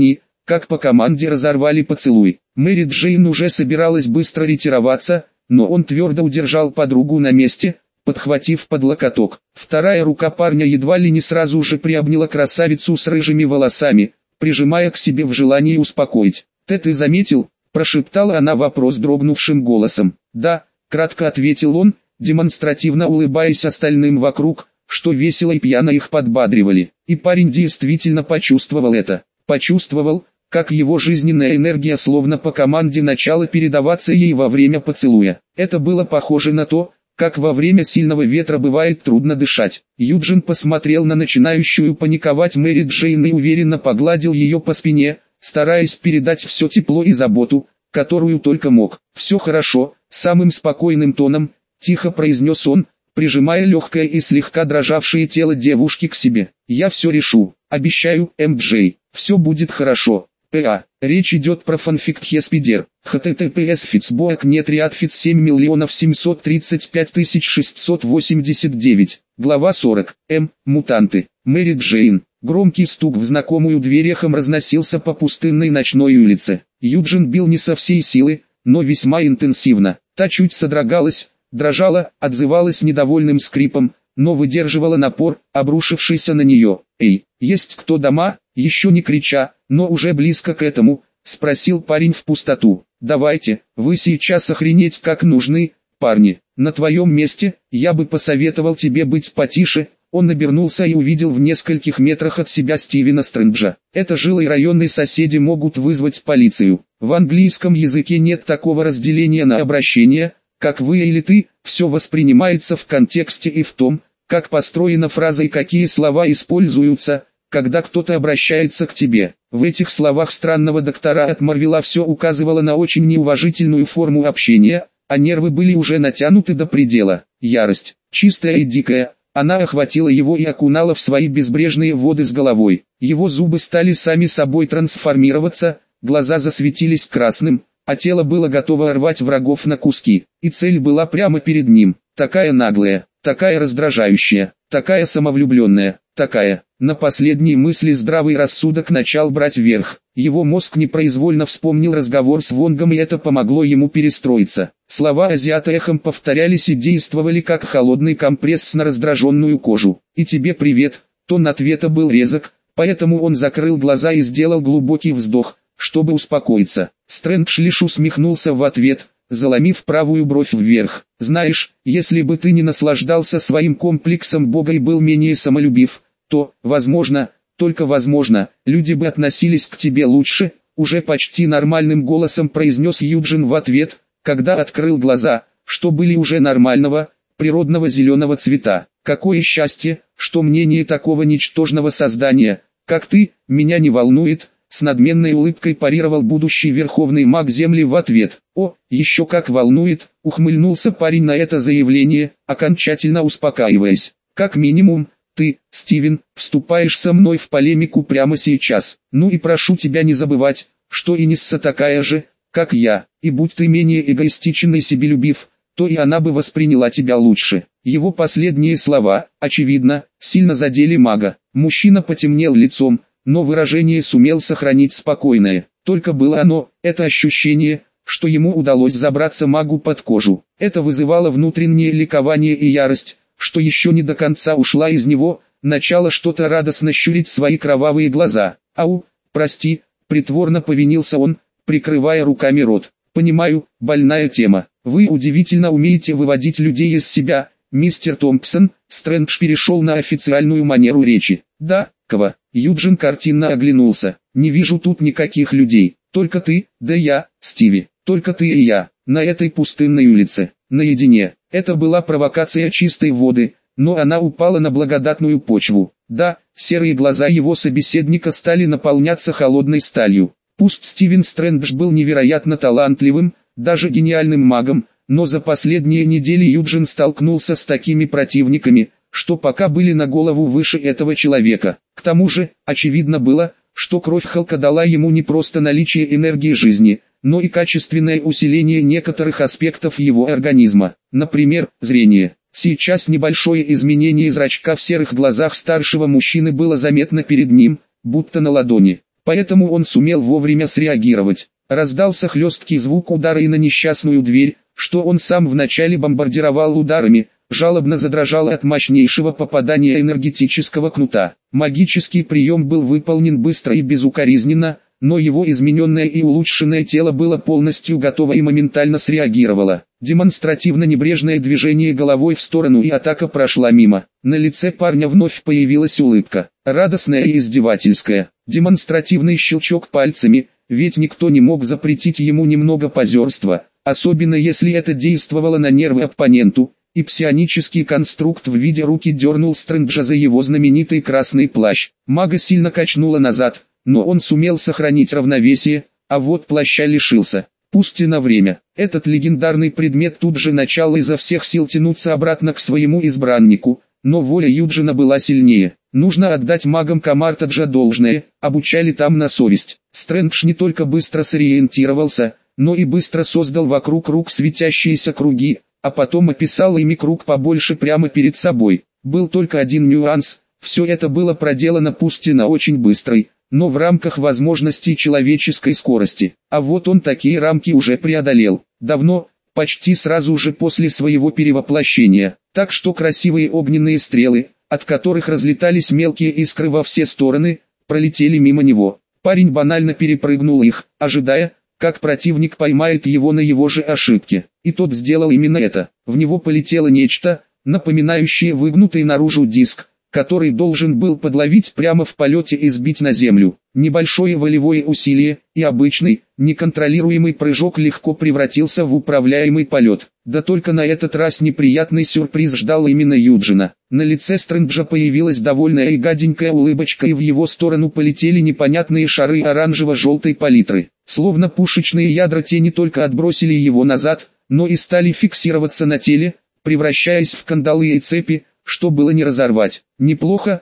как по команде разорвали поцелуй. Мэри Джейн уже собиралась быстро ретироваться, но он твердо удержал подругу на месте, подхватив под локоток. Вторая рука парня едва ли не сразу же приобняла красавицу с рыжими волосами, прижимая к себе в желании успокоить. «Ты заметил?» – прошептала она вопрос дрогнувшим голосом. «Да», – кратко ответил он, демонстративно улыбаясь остальным вокруг, что весело и пьяно их подбадривали. И парень действительно почувствовал это. Почувствовал, как его жизненная энергия словно по команде начала передаваться ей во время поцелуя. Это было похоже на то, как во время сильного ветра бывает трудно дышать. Юджин посмотрел на начинающую паниковать Мэри Джейн и уверенно погладил ее по спине, стараясь передать все тепло и заботу, которую только мог. «Все хорошо», — самым спокойным тоном, тихо произнес он, прижимая легкое и слегка дрожавшее тело девушки к себе. «Я все решу, обещаю, МД. Все будет хорошо». П.А. Речь идет про фанфикт Хеспидер. https Фицбоек нет Риадфиц 7 735 689. Глава 40. Мутанты. Мэри Джейн. Громкий стук в знакомую дверь эхом разносился по пустынной ночной улице. Юджин бил не со всей силы, но весьма интенсивно. Та чуть содрогалась, дрожала, отзывалась недовольным скрипом, но выдерживала напор, обрушившийся на нее. «Эй, есть кто дома?» Еще не крича, но уже близко к этому, спросил парень в пустоту. «Давайте, вы сейчас охренеть как нужны, парни. На твоем месте, я бы посоветовал тебе быть потише». Он обернулся и увидел в нескольких метрах от себя Стивена Стрэнджа. Это жилые районные соседи могут вызвать полицию. В английском языке нет такого разделения на обращение, как вы или ты, все воспринимается в контексте и в том, как построена фраза и какие слова используются, когда кто-то обращается к тебе. В этих словах странного доктора от Марвела все указывало на очень неуважительную форму общения, а нервы были уже натянуты до предела. Ярость, чистая и дикая, она охватила его и окунала в свои безбрежные воды с головой. Его зубы стали сами собой трансформироваться, глаза засветились красным, а тело было готово рвать врагов на куски. И цель была прямо перед ним, такая наглая, такая раздражающая, такая самовлюбленная, такая. На последние мысли здравый рассудок начал брать верх. Его мозг непроизвольно вспомнил разговор с Вонгом, и это помогло ему перестроиться. Слова азиата эхом повторялись и действовали как холодный компресс на раздраженную кожу. «И тебе привет», тон ответа был резок, поэтому он закрыл глаза и сделал глубокий вздох, чтобы успокоиться. Стрэндж лишь усмехнулся в ответ, заломив правую бровь вверх. «Знаешь, если бы ты не наслаждался своим комплексом Бога и был менее самолюбив, то, возможно, только возможно, люди бы относились к тебе лучше», уже почти нормальным голосом произнес Юджин в ответ, когда открыл глаза, что были уже нормального, природного зеленого цвета. «Какое счастье, что мнение такого ничтожного создания, как ты, меня не волнует», с надменной улыбкой парировал будущий верховный маг Земли в ответ. «О, еще как волнует», ухмыльнулся парень на это заявление, окончательно успокаиваясь. «Как минимум, ты, Стивен, вступаешь со мной в полемику прямо сейчас. Ну и прошу тебя не забывать, что Инесса такая же, как я, и будь ты менее эгоистичен и себелюбив, то и она бы восприняла тебя лучше». Его последние слова, очевидно, сильно задели мага. Мужчина потемнел лицом, но выражение сумел сохранить спокойное. Только было оно, это ощущение, что ему удалось забраться магу под кожу. Это вызывало внутреннее ликование и ярость, что еще не до конца ушла из него, начало что-то радостно щурить свои кровавые глаза. «Ау, прости», притворно повинился он, прикрывая руками рот. «Понимаю, больная тема. Вы удивительно умеете выводить людей из себя, мистер Томпсон». Стрэндж перешел на официальную манеру речи. «Да, Ква». Юджин картинно оглянулся. «Не вижу тут никаких людей. Только ты, да я, Стиви. Только ты и я, на этой пустынной улице, наедине». Это была провокация чистой воды, но она упала на благодатную почву. Да, серые глаза его собеседника стали наполняться холодной сталью. Пусть Стивен Стрэндж был невероятно талантливым, даже гениальным магом, но за последние недели Юджин столкнулся с такими противниками, что пока были на голову выше этого человека. К тому же, очевидно было, что кровь Халка дала ему не просто наличие энергии жизни, но и качественное усиление некоторых аспектов его организма, например, зрение. Сейчас небольшое изменение зрачка в серых глазах старшего мужчины было заметно перед ним, будто на ладони. поэтому он сумел вовремя среагировать. Раздался хлесткий звук удара и на несчастную дверь, что он сам вначале бомбардировал ударами, жалобно задрожала от мощнейшего попадания энергетического кнута. Магический прием был выполнен быстро и безукоризненно, но его измененное и улучшенное тело было полностью готово и моментально среагировало. Демонстративно небрежное движение головой в сторону и атака прошла мимо. На лице парня вновь появилась улыбка, радостная и издевательская. Демонстративный щелчок пальцами, ведь никто не мог запретить ему немного позерства, особенно если это действовало на нервы оппоненту, и псионический конструкт в виде руки дернул Стрэнджа за его знаменитый красный плащ. Мага сильно качнула назад, но он сумел сохранить равновесие, а вот плаща лишился. Пусть и на время. Этот легендарный предмет тут же начал изо всех сил тянуться обратно к своему избраннику, но воля Юджина была сильнее. Нужно отдать магам Камартаджа должное, обучали там на совесть. Стрэндж не только быстро сориентировался, но и быстро создал вокруг рук светящиеся круги, а потом описал ими круг побольше прямо перед собой. Был только один нюанс, все это было проделано пусть и на очень быстрой, но в рамках возможностей человеческой скорости. А вот он такие рамки уже преодолел. Давно, почти сразу же после своего перевоплощения. Так что красивые огненные стрелы, от которых разлетались мелкие искры во все стороны, пролетели мимо него. Парень банально перепрыгнул их, ожидая, как противник поймает его на его же ошибке. И тот сделал именно это. В него полетело нечто, напоминающее выгнутый наружу диск, который должен был подловить прямо в полете и сбить на землю. Небольшое волевое усилие, и обычный, неконтролируемый прыжок легко превратился в управляемый полет. Да только на этот раз неприятный сюрприз ждал именно Юджина. На лице Стрэнджа появилась довольная и гаденькая улыбочка, и в его сторону полетели непонятные шары оранжево-желтой палитры. Словно пушечные ядра тени только отбросили его назад, но и стали фиксироваться на теле, превращаясь в кандалы и цепи, что было не разорвать. Неплохо,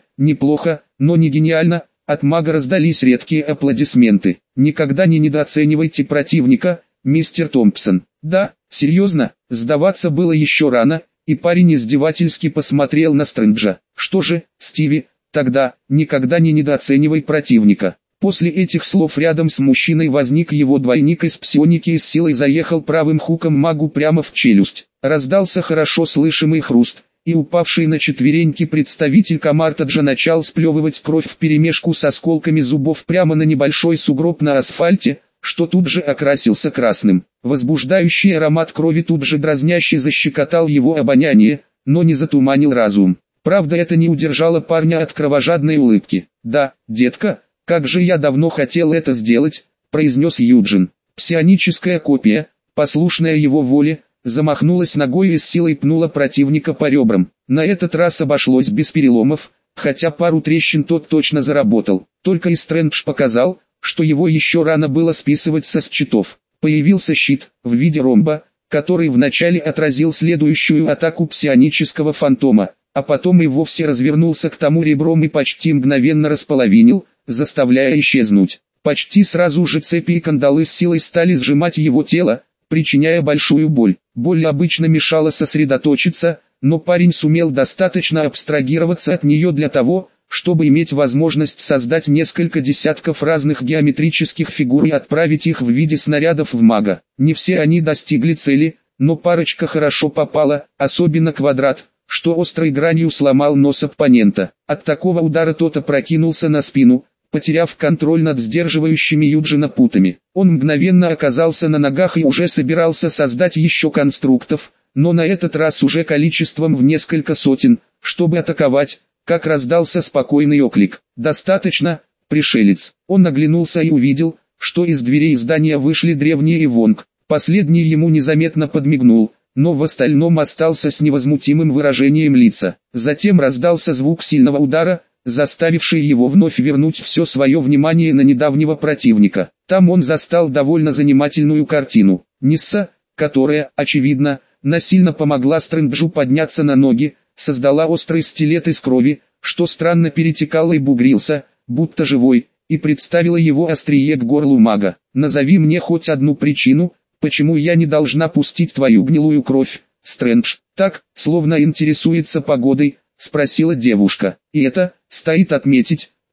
но не гениально. От мага раздались редкие аплодисменты. Никогда не недооценивайте противника, мистер Томпсон. Да, серьезно, сдаваться было еще рано, и парень издевательски посмотрел на Стрэнджа. Что же, Стиви, тогда, никогда не недооценивай противника. После этих слов рядом с мужчиной возник его двойник из псионики и с силой заехал правым хуком магу прямо в челюсть. Раздался хорошо слышимый хруст, и упавший на четвереньки представитель Камартаджа начал сплевывать кровь вперемешку с осколками зубов прямо на небольшой сугроб на асфальте, что тут же окрасился красным. Возбуждающий аромат крови тут же дразняще защекотал его обоняние, но не затуманил разум. Правда, это не удержало парня от кровожадной улыбки. «Да, детка, как же я давно хотел это сделать», — произнес Юджин. Псионическая копия, послушная его воле, замахнулась ногой и с силой пнула противника по ребрам. На этот раз обошлось без переломов, хотя пару трещин тот точно заработал. Только и Стрэндж показал, что его еще рано было списывать со счетов. Появился щит, в виде ромба, который вначале отразил следующую атаку псионического фантома, а потом и вовсе развернулся к тому ребром и почти мгновенно располовинил, заставляя исчезнуть. Почти сразу же цепи и кандалы с силой стали сжимать его тело, причиняя большую боль. Боль обычно мешала сосредоточиться, но парень сумел достаточно абстрагироваться от нее для того, чтобы иметь возможность создать несколько десятков разных геометрических фигур и отправить их в виде снарядов в мага. Не все они достигли цели, но парочка хорошо попала, особенно квадрат, что острой гранью сломал нос оппонента. От такого удара тот опрокинулся на спину, потеряв контроль над сдерживающими Юджина путами. Он мгновенно оказался на ногах и уже собирался создать еще конструктов, но на этот раз уже количеством в несколько сотен, чтобы атаковать, как раздался спокойный оклик. «Достаточно, пришелец». Он оглянулся и увидел, что из дверей здания вышли древний и Вонг. Последний ему незаметно подмигнул, но в остальном остался с невозмутимым выражением лица. Затем раздался звук сильного удара, заставивший его вновь вернуть все свое внимание на недавнего противника. Там он застал довольно занимательную картину. Нисса, которая, очевидно, насильно помогла Стрэнджу подняться на ноги, создала острый стилет из крови, что странно перетекало и бугрился, будто живой, и представила его острие к горлу мага. «Назови мне хоть одну причину, почему я не должна пустить твою гнилую кровь, Стрэндж». Так, словно интересуется погодой, спросила девушка. И это, стоит отметить,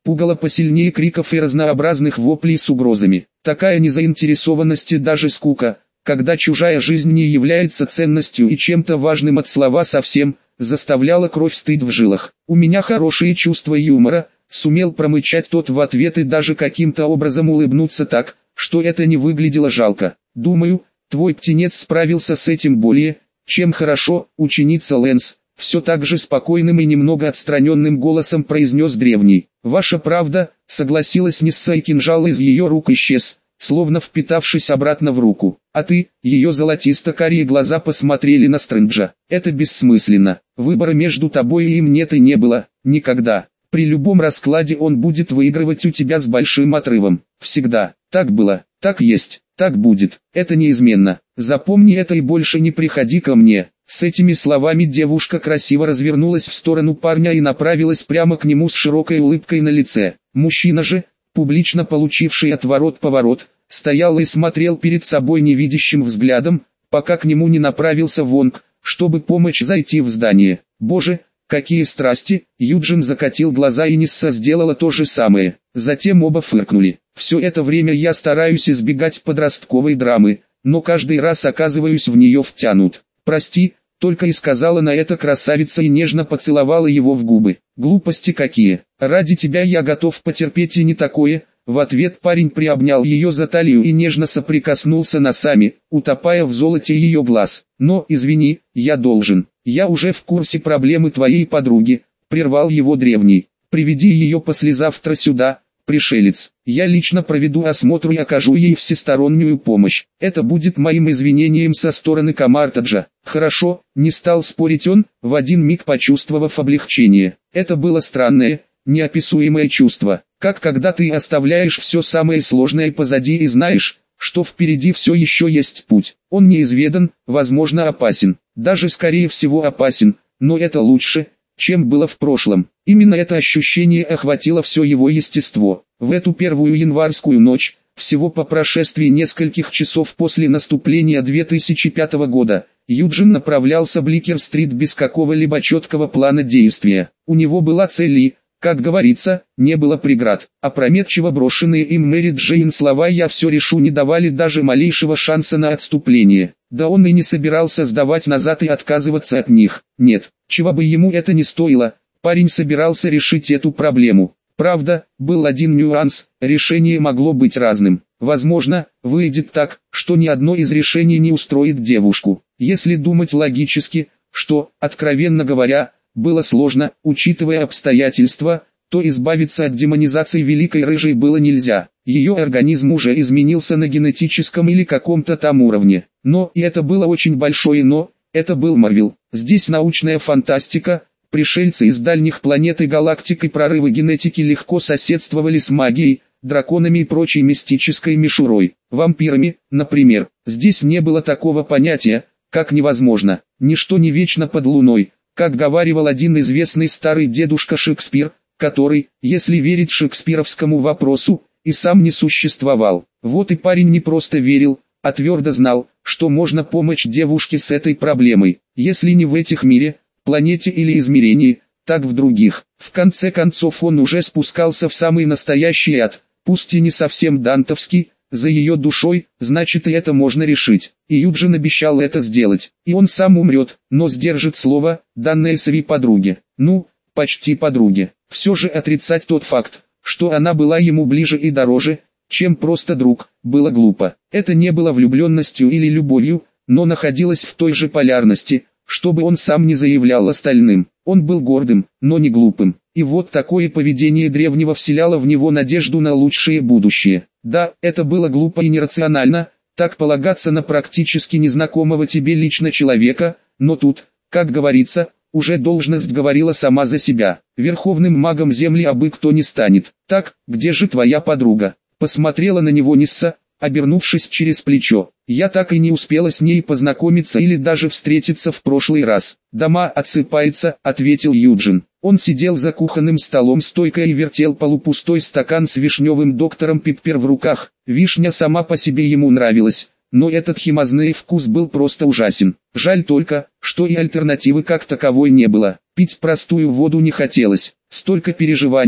пугало посильнее криков и разнообразных воплей с угрозами. Такая незаинтересованность и даже скука, когда чужая жизнь не является ценностью и чем-то важным от слова совсем, заставляла кровь стыть в жилах. «У меня хорошее чувство юмора», сумел промычать тот в ответ и даже каким-то образом улыбнуться так, что это не выглядело жалко. «Думаю, твой птенец справился с этим более, чем хорошо, ученица Лэнс», все так же спокойным и немного отстраненным голосом произнес древний. «Ваша правда», согласилась Нисса, и кинжал из ее рук исчез, словно впитавшись обратно в руку. «А ты?» Ее золотисто-карие глаза посмотрели на Стрэнджа. «Это бессмысленно. Выбора между тобой и им нет и не было. Никогда. При любом раскладе он будет выигрывать у тебя с большим отрывом. Всегда. Так было, так есть, так будет. Это неизменно. Запомни это и больше не приходи ко мне». С этими словами девушка красиво развернулась в сторону парня и направилась прямо к нему с широкой улыбкой на лице. Мужчина же, публично получивший отворот-поворот, стоял и смотрел перед собой невидящим взглядом, пока к нему не направился Вонг, чтобы помочь зайти в здание. «Боже, какие страсти!» Юджин закатил глаза, и Нисса сделала то же самое. Затем оба фыркнули. «Все это время я стараюсь избегать подростковой драмы, но каждый раз оказываюсь в нее втянут. Прости», только и сказала на это красавица и нежно поцеловала его в губы. «Глупости какие! Ради тебя я готов потерпеть и не такое». В ответ парень приобнял ее за талию и нежно соприкоснулся носами, утопая в золоте ее глаз. «Но, извини, я должен. Я уже в курсе проблемы твоей подруги», прервал его древний. «Приведи ее послезавтра сюда, пришелец. Я лично проведу осмотр и окажу ей всестороннюю помощь. Это будет моим извинением со стороны Камартаджа». «Хорошо», не стал спорить он, в один миг почувствовав облегчение. Это было странное, неописуемое чувство, как когда ты оставляешь все самое сложное позади и знаешь, что впереди все еще есть путь. Он неизведан, возможно опасен, даже скорее всего опасен, но это лучше, чем было в прошлом. Именно это ощущение охватило все его естество. В эту первую январскую ночь, всего по прошествии нескольких часов после наступления 2005 года, Юджин направлялся в Бликер-стрит без какого-либо четкого плана действия. У него была цель и, как говорится, не было преград. Опрометчиво брошенные им Мэри Джейн слова «я все решу» не давали даже малейшего шанса на отступление. Да он и не собирался сдавать назад и отказываться от них. Нет, чего бы ему это ни стоило, парень собирался решить эту проблему. Правда, был один нюанс, решение могло быть разным. Возможно, выйдет так, что ни одно из решений не устроит девушку. Если думать логически, что, откровенно говоря, было сложно, учитывая обстоятельства, то избавиться от демонизации Великой Рыжей было нельзя. Ее организм уже изменился на генетическом или каком-то там уровне. Но, и это было очень большое но, это был Марвел. Здесь научная фантастика, пришельцы из дальних планет и галактик и прорывы генетики легко соседствовали с магией, драконами и прочей мистической мишурой. Вампирами, например. Здесь не было такого понятия, как невозможно. Ничто не вечно под луной, как говаривал один известный старый дедушка Шекспир, который, если верить шекспировскому вопросу, и сам не существовал. Вот и парень не просто верил, а твердо знал, что можно помочь девушке с этой проблемой, если не в этих мире, планете или измерении, так в других. В конце концов он уже спускался в самый настоящий ад, пусть и не совсем дантовский, за ее душой, значит и это можно решить. И Юджин обещал это сделать. И он сам умрет, но сдержит слово, данное своей подруге. Ну, почти подруге. Все же отрицать тот факт, что она была ему ближе и дороже, чем просто друг, было глупо. Это не было влюбленностью или любовью, но находилось в той же полярности, чтобы он сам не заявлял остальным. Он был гордым, но не глупым. И вот такое поведение древнего вселяло в него надежду на лучшее будущее. Да, это было глупо и нерационально, так полагаться на практически незнакомого тебе лично человека, но тут, как говорится, уже должность говорила сама за себя. Верховным магом Земли абы кто не станет. Так, где же твоя подруга? Посмотрела на него Нисса, обернувшись через плечо. Я так и не успела с ней познакомиться или даже встретиться в прошлый раз. «Дома отсыпается», — ответил Юджин. Он сидел за кухонным столом стойко и вертел полупустой стакан с вишневым доктором Пиппер в руках. Вишня сама по себе ему нравилась, но этот химозный вкус был просто ужасен. Жаль только, что и альтернативы как таковой не было. Пить простую воду не хотелось. Столько переживаний,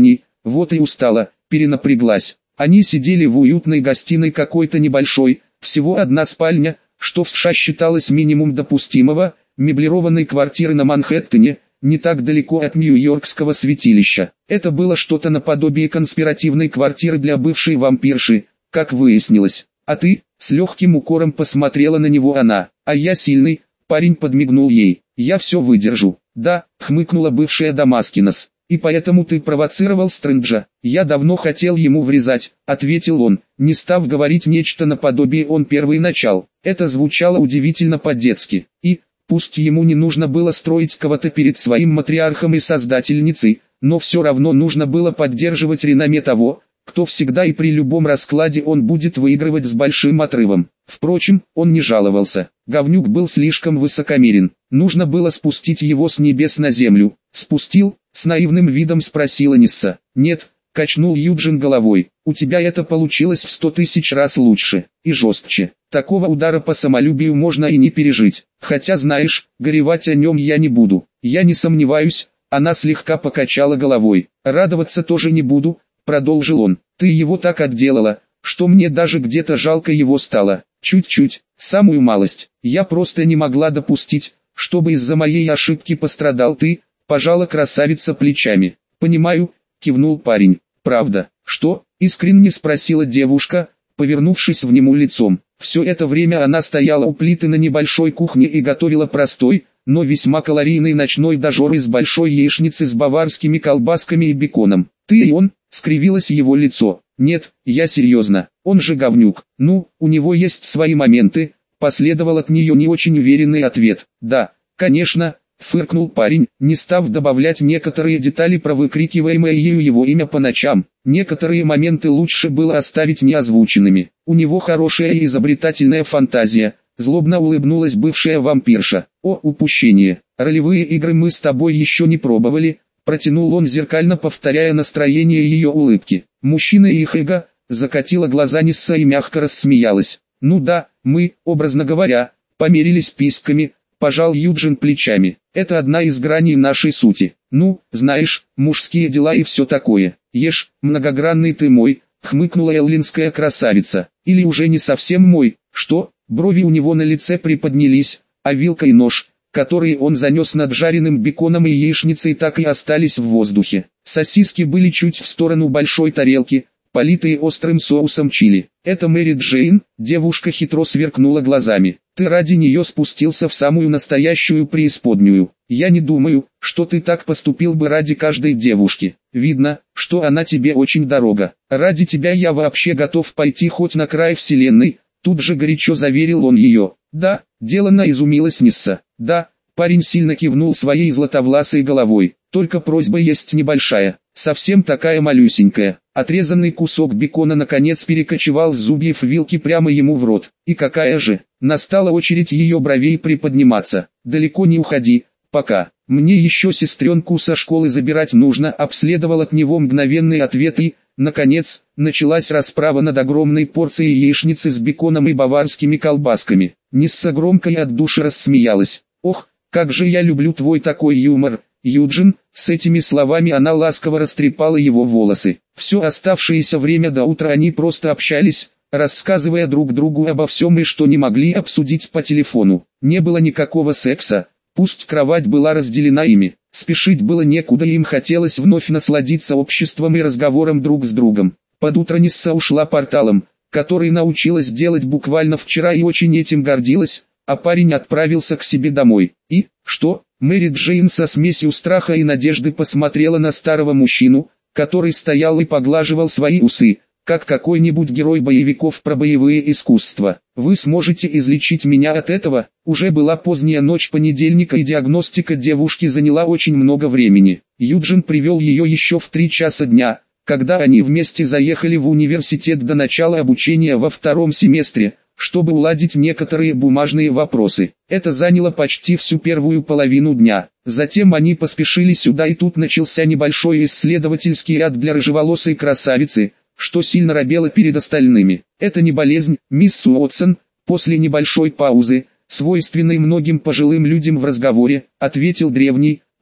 вот и устала, перенапряглась. Они сидели в уютной гостиной какой-то небольшой, всего одна спальня, что в США считалось минимум допустимого, меблированной квартиры на Манхэттене, не так далеко от Нью-Йоркского святилища. Это было что-то наподобие конспиративной квартиры для бывшей вампирши, как выяснилось. А ты, с легким укором посмотрела на него она, а я сильный, парень подмигнул ей. Я все выдержу. Да, хмыкнула бывшая Дамаскинос. И поэтому ты провоцировал Стрэнджа. Я давно хотел ему врезать, ответил он, не став говорить нечто наподобие он первый начал. Это звучало удивительно по-детски. И, пусть ему не нужно было строить кого-то перед своим матриархом и создательницей, но все равно нужно было поддерживать реноме того, кто всегда и при любом раскладе он будет выигрывать с большим отрывом. Впрочем, он не жаловался. Говнюк был слишком высокомерен. Нужно было спустить его с небес на землю. Спустил? С наивным видом спросила Нисса. Нет, качнул Юджин головой. У тебя это получилось в 100 000 раз лучше и жестче. Такого удара по самолюбию можно и не пережить. Хотя знаешь, горевать о нем я не буду. Я не сомневаюсь. Она слегка покачала головой. Радоваться тоже не буду, продолжил он. Ты его так отделала, что мне даже где-то жалко его стало. Чуть-чуть, самую малость. Я просто не могла допустить, чтобы из-за моей ошибки пострадал ты, пожала красавица плечами. Понимаю, кивнул парень. Правда, что? Искренне спросила девушка, повернувшись в нему лицом. Все это время она стояла у плиты на небольшой кухне и готовила простой, но весьма калорийный ночной дожор из большой яичницы с баварскими колбасками и беконом. Ты и он, скривилось его лицо. Нет, я серьезно, он же говнюк. Ну, у него есть свои моменты, последовал от нее не очень уверенный ответ. Да, конечно, фыркнул парень, не став добавлять некоторые детали про выкрикиваемое ею его имя по ночам. Некоторые моменты лучше было оставить неозвученными. У него хорошая и изобретательная фантазия. Злобно улыбнулась бывшая вампирша. О, упущение. Ролевые игры мы с тобой еще не пробовали. Протянул он зеркально, повторяя настроение ее улыбки. Мужчина и их эго, закатила глаза Нисса и мягко рассмеялась. Ну да, мы, образно говоря, померились письками, пожал Юджин плечами. Это одна из граней нашей сути. Ну, знаешь, мужские дела и все такое. Ешь, многогранный ты мой, хмыкнула эллинская красавица. Или уже не совсем мой, что? Брови у него на лице приподнялись, а вилка и нож, которые он занес над жареным беконом и яичницей, так и остались в воздухе. Сосиски были чуть в сторону большой тарелки, политые острым соусом чили. Это Мэри Джейн, девушка хитро сверкнула глазами. Ты ради нее спустился в самую настоящую преисподнюю. Я не думаю, что ты так поступил бы ради каждой девушки. Видно, что она тебе очень дорога. Ради тебя я вообще готов пойти хоть на край вселенной. Тут же горячо заверил он ее. Да, деланно изумилась Нисса. Да, парень сильно кивнул своей златовласой головой. Только просьба есть небольшая, совсем такая малюсенькая. Отрезанный кусок бекона наконец перекочевал с зубьев вилки прямо ему в рот. И какая же? Настала очередь ее бровей приподниматься. Далеко не уходи, пока. Мне еще сестренку со школы забирать нужно. Обследовал от него мгновенный ответ и, наконец, началась расправа над огромной порцией яичницы с беконом и баварскими колбасками. Нисса громко и от души рассмеялась. Ох, как же я люблю твой такой юмор, Юджин. С этими словами она ласково растрепала его волосы. Все оставшееся время до утра они просто общались, рассказывая друг другу обо всем и что не могли обсудить по телефону. Не было никакого секса, пусть кровать была разделена ими. Спешить было некуда, и им хотелось вновь насладиться обществом и разговором друг с другом. Под утро Нисса ушла порталом, который научилась делать буквально вчера и очень этим гордилась, а парень отправился к себе домой. И, что? Мэри Джейн со смесью страха и надежды посмотрела на старого мужчину, который стоял и поглаживал свои усы, как какой-нибудь герой боевиков про боевые искусства. Вы сможете излечить меня от этого? Уже была поздняя ночь понедельника, и диагностика девушки заняла очень много времени. Юджин привел ее еще в 3 часа дня, когда они вместе заехали в университет до начала обучения во 2-м семестре, чтобы уладить некоторые бумажные вопросы. Это заняло почти всю первую половину дня. Затем они поспешили сюда, и тут начался небольшой исследовательский ряд для рыжеволосой красавицы, что сильно робело перед остальными. Это не болезнь, мисс Уотсон. После небольшой паузы, свойственной многим пожилым людям в разговоре, ответил древний,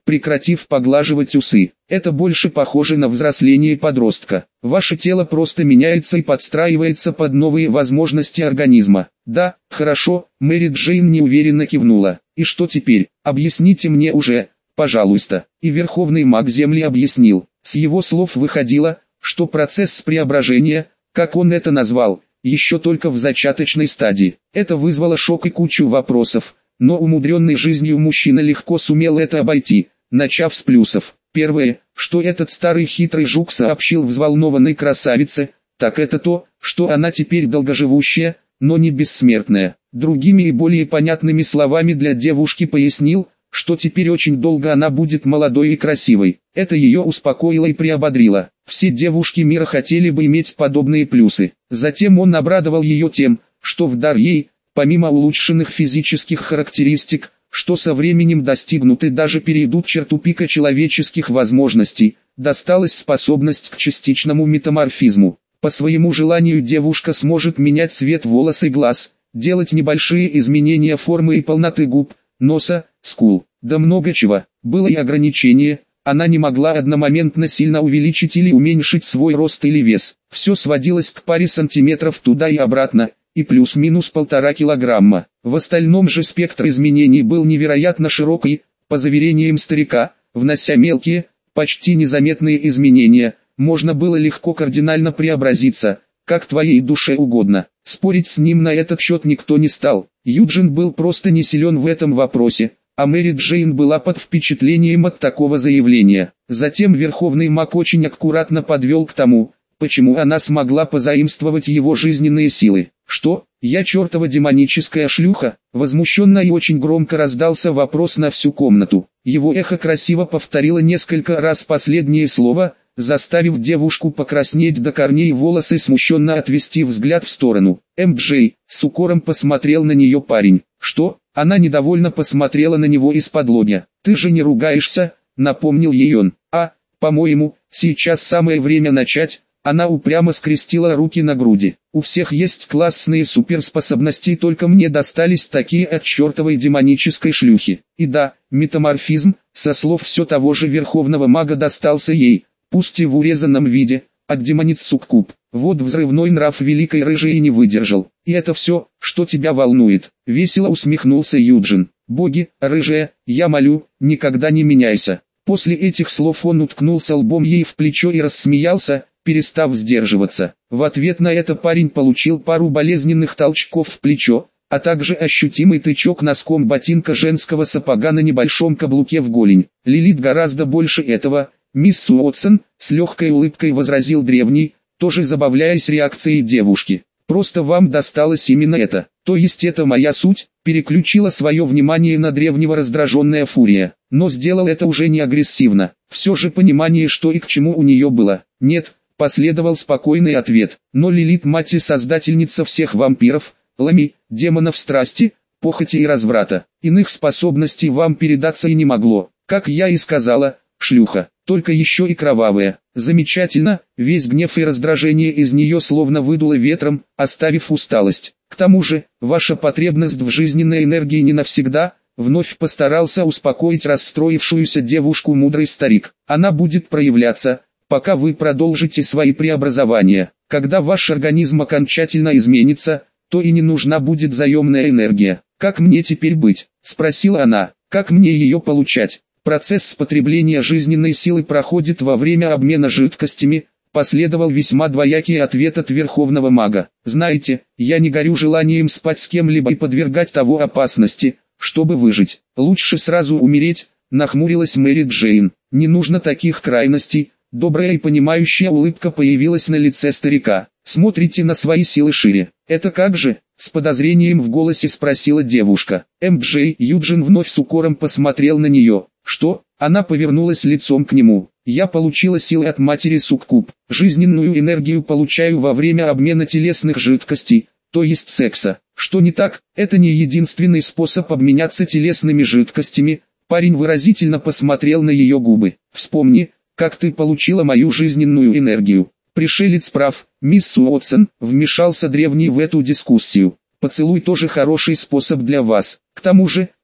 прекратив поглаживать усы. Это больше похоже на взросление подростка. Ваше тело просто меняется и подстраивается под новые возможности организма. Да, хорошо, Мэри Джейн неуверенно кивнула. И что теперь? Объясните мне уже, пожалуйста. И Верховный Маг Земли объяснил. С его слов выходило, что процесс преображения, как он это назвал, еще только в зачаточной стадии. Это вызвало шок и кучу вопросов, но умудренный жизнью мужчина легко сумел это обойти, начав с плюсов. Первое, что этот старый хитрый жук сообщил взволнованной красавице, так это то, что она теперь долгоживущая, но не бессмертная. Другими и более понятными словами для девушки пояснил, что теперь очень долго она будет молодой и красивой. Это ее успокоило и приободрило. Все девушки мира хотели бы иметь подобные плюсы. Затем он обрадовал ее тем, что в дар ей, помимо улучшенных физических характеристик, что со временем достигнуты даже перейдут черту пика человеческих возможностей, досталась способность к частичному метаморфизму. По своему желанию девушка сможет менять цвет волос и глаз, делать небольшие изменения формы и полноты губ, носа, скул, да много чего. Было и ограничение, она не могла одномоментно сильно увеличить или уменьшить свой рост или вес. Все сводилось к паре сантиметров туда и обратно, и плюс-минус 1,5 килограмма. В остальном же спектр изменений был невероятно широкий, по заверениям старика, внося мелкие, почти незаметные изменения, можно было легко кардинально преобразиться, как твоей душе угодно. Спорить с ним на этот счет никто не стал. Юджин был просто не силен в этом вопросе, а Мэри Джейн была под впечатлением от такого заявления. Затем Верховный Маг очень аккуратно подвел к тому, почему она смогла позаимствовать его жизненные силы. «Что, я чертова демоническая шлюха?» Возмущенно и очень громко раздался вопрос на всю комнату. Его эхо красиво повторило несколько раз последнее слово, заставив девушку покраснеть до корней волос и смущенно отвести взгляд в сторону. «Джей», с укором посмотрел на нее парень. «Что?» Она недовольно посмотрела на него из-под-лобья. «Ты же не ругаешься?» — напомнил ей он. «По-моему, сейчас самое время начать». Она упрямо скрестила руки на груди. «У всех есть классные суперспособности, только мне достались такие от чертовой демонической шлюхи». И да, метаморфизм, со слов все того же Верховного Мага, достался ей, пусть и в урезанном виде, от демониц-суккуб. Вот взрывной нрав великой рыжей не выдержал. «И это все, что тебя волнует?» — весело усмехнулся Юджин. «Боги, рыжая, я молю, никогда не меняйся». После этих слов он уткнулся лбом ей в плечо и рассмеялся, перестав сдерживаться. В ответ на это парень получил пару болезненных толчков в плечо, а также ощутимый тычок носком ботинка женского сапога на небольшом каблуке в голень. «Лилит гораздо больше этого, мисс Уотсон», — с легкой улыбкой возразил древний, тоже забавляясь реакцией девушки. «Просто вам досталось именно это. То есть это моя суть», — переключила свое внимание на древнего раздраженная фурия. Но сделал это уже не агрессивно. Все же понимание, что и к чему у нее было. «Нет», — последовал спокойный ответ. «Но Лилит мать и создательница всех вампиров, лами, демонов страсти, похоти и разврата. Иных способностей вам передаться и не могло. Как я и сказала, шлюха, только еще и кровавая». «Замечательно», весь гнев и раздражение из нее словно выдуло ветром, оставив усталость. «К тому же, ваша потребность в жизненной энергии не навсегда», вновь постарался успокоить расстроившуюся девушку мудрый старик. «Она будет проявляться, пока вы продолжите свои преобразования. Когда ваш организм окончательно изменится, то и не нужна будет заемная энергия. Как мне теперь быть?» — спросила она. «Как мне ее получать?» «Процесс потребления жизненной силы проходит во время обмена жидкостями», последовал весьма двоякий ответ от Верховного Мага. «Знаете, я не горю желанием спать с кем-либо и подвергать того опасности, чтобы выжить. Лучше сразу умереть», нахмурилась Мэри Джейн. «Не нужно таких крайностей». Добрая и понимающая улыбка появилась на лице старика. «Смотрите на свои силы шире». «Это как же?» — с подозрением в голосе спросила девушка. Джей Юджин вновь с укором посмотрел на нее. «Что?» — она повернулась лицом к нему. «Я получила силы от матери суккуб. Жизненную энергию получаю во время обмена телесных жидкостей, то есть секса. Что не так? Это не единственный способ обменяться телесными жидкостями». Парень выразительно посмотрел на ее губы. «Вспомни, как ты получила мою жизненную энергию». «Пришелец прав, мисс Уотсон», вмешался древний в эту дискуссию. «Поцелуй тоже хороший способ для вас. К тому же,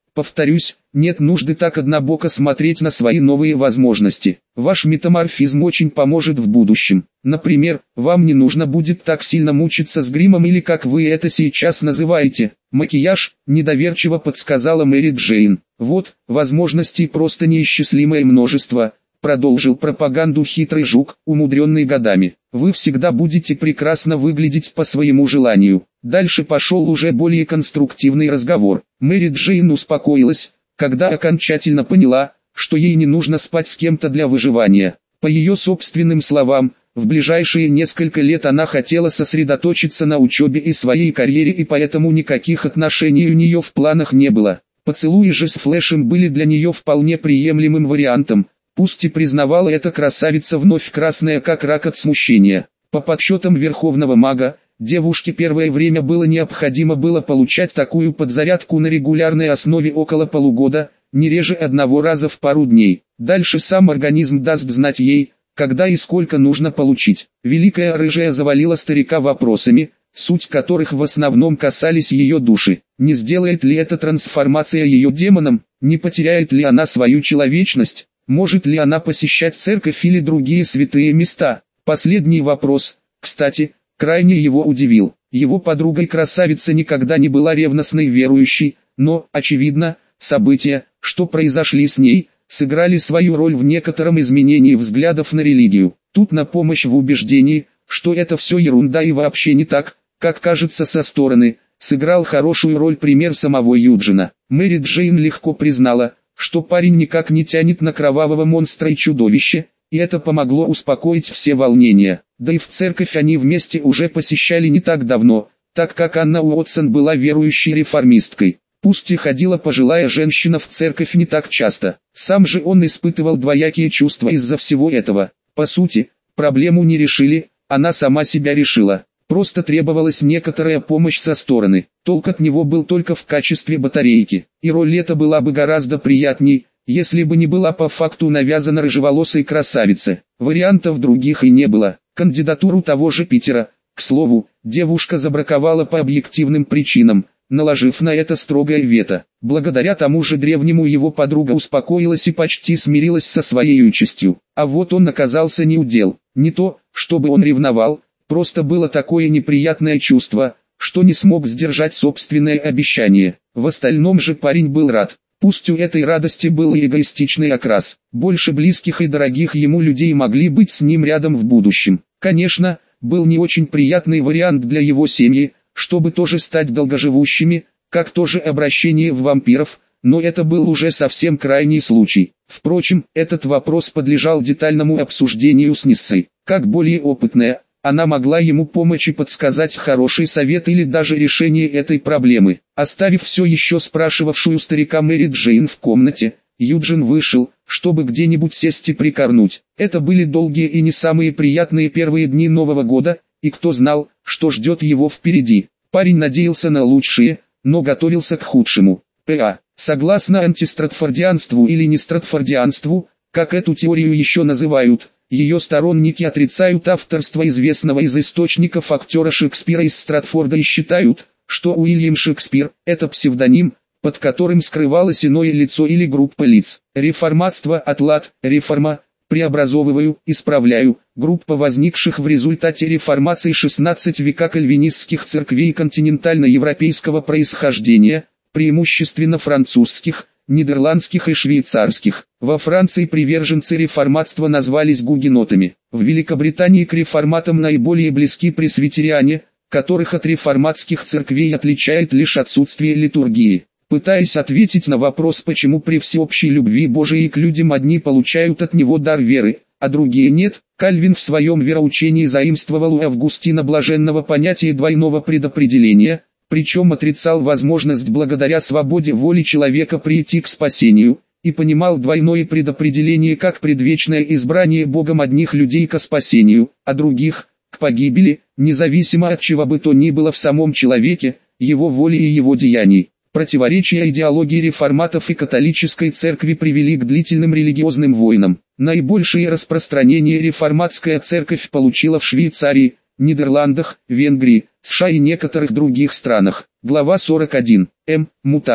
Повторюсь, нет нужды так однобоко смотреть на свои новые возможности. Ваш метаморфизм очень поможет в будущем. Например, вам не нужно будет так сильно мучиться с гримом или как вы это сейчас называете, макияж, недоверчиво подсказала Мэри Джейн. Вот, возможностей просто неисчислимое множество. Продолжил пропаганду хитрый жук, умудренный годами. Вы всегда будете прекрасно выглядеть по своему желанию. Дальше пошел уже более конструктивный разговор. Мэри Джейн успокоилась, когда окончательно поняла, что ей не нужно спать с кем-то для выживания. По ее собственным словам, в ближайшие несколько лет она хотела сосредоточиться на учебе и своей карьере, и поэтому никаких отношений у нее в планах не было. Поцелуи же с Флэшем были для нее вполне приемлемым вариантом. Пусть и признавала эта красавица вновь красная как рак от смущения. По подсчетам Верховного Мага, девушке первое время было необходимо получать такую подзарядку на регулярной основе около полугода, не реже одного раза в пару дней. Дальше сам организм даст знать ей, когда и сколько нужно получить. Великая рыжая завалила старика вопросами, суть которых в основном касались ее души. Не сделает ли эта трансформация ее демоном, не потеряет ли она свою человечность? Может ли она посещать церковь или другие святые места? Последний вопрос, кстати, крайне его удивил. Его подругой-красавица никогда не была ревностной верующей, но, очевидно, события, что произошли с ней, сыграли свою роль в некотором изменении взглядов на религию. Тут на помощь в убеждении, что это все ерунда и вообще не так, как кажется со стороны, сыграл хорошую роль пример самого Юджина. Мэри Джейн легко признала, что парень никак не тянет на кровавого монстра и чудовище, и это помогло успокоить все волнения. Да и в церковь они вместе уже посещали не так давно, так как Анна Уотсон была верующей реформисткой. Пусть и ходила пожилая женщина в церковь не так часто, сам же он испытывал двоякие чувства из-за всего этого. По сути, проблему не решили, она сама себя решила. Просто требовалась некоторая помощь со стороны. Толк от него был только в качестве батарейки. И роль эта была бы гораздо приятней, если бы не была по факту навязана рыжеволосой красавице. Вариантов других и не было. Кандидатуру того же Питера, к слову, девушка забраковала по объективным причинам, наложив на это строгое вето. Благодаря тому же древнему его подруга успокоилась и почти смирилась со своей участью. А вот он оказался неудел. Не то, чтобы он ревновал, просто было такое неприятное чувство, что не смог сдержать собственное обещание. В остальном же парень был рад. Пусть у этой радости был и эгоистичный окрас. Больше близких и дорогих ему людей могли быть с ним рядом в будущем. Конечно, был не очень приятный вариант для его семьи, чтобы тоже стать долгоживущими, как тоже обращение в вампиров, но это был уже совсем крайний случай. Впрочем, этот вопрос подлежал детальному обсуждению с Ниссой. Как более опытная, она могла ему помочь и подсказать хороший совет или даже решение этой проблемы. Оставив все еще спрашивавшую старика Мэри Джейн в комнате, Юджин вышел, чтобы где-нибудь сесть и прикорнуть. Это были долгие и не самые приятные первые дни Нового года, и кто знал, что ждет его впереди. Парень надеялся на лучшее, но готовился к худшему. Согласно антистратфордианству или нестратфордианству, как эту теорию еще называют, ее сторонники отрицают авторство известного из источников актера Шекспира из Стратфорда и считают, что Уильям Шекспир – это псевдоним, под которым скрывалось иное лицо или группа лиц. Реформатство от лат, реформа, преобразовываю, исправляю, группа возникших в результате реформации XVI века кальвинистских церквей континентально-европейского происхождения, преимущественно французских, нидерландских и швейцарских. Во Франции приверженцы реформатства назвались гугенотами. В Великобритании к реформатам наиболее близки пресвитериане, которых от реформатских церквей отличает лишь отсутствие литургии. Пытаясь ответить на вопрос, почему при всеобщей любви Божией к людям одни получают от него дар веры, а другие нет, Кальвин в своем вероучении заимствовал у Августина Блаженного понятие двойного предопределения, причем отрицал возможность благодаря свободе воли человека прийти к спасению, и понимал двойное предопределение как предвечное избрание Богом одних людей ко спасению, а других – к погибели, независимо от чего бы то ни было в самом человеке, его воли и его деяний. Противоречия идеологии реформатов и католической церкви привели к длительным религиозным войнам. Наибольшее распространение реформатская церковь получила в Швейцарии, Нидерландах, Венгрии, США и некоторых других странах. Глава 41. Мутанты.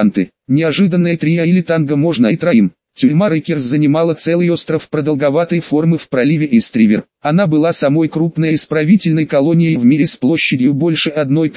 Неожиданное трио или танго можно и троим. Тюрьма Рикерс занимала целый остров продолговатой формы в проливе Истривер. Она была самой крупной исправительной колонией в мире с площадью больше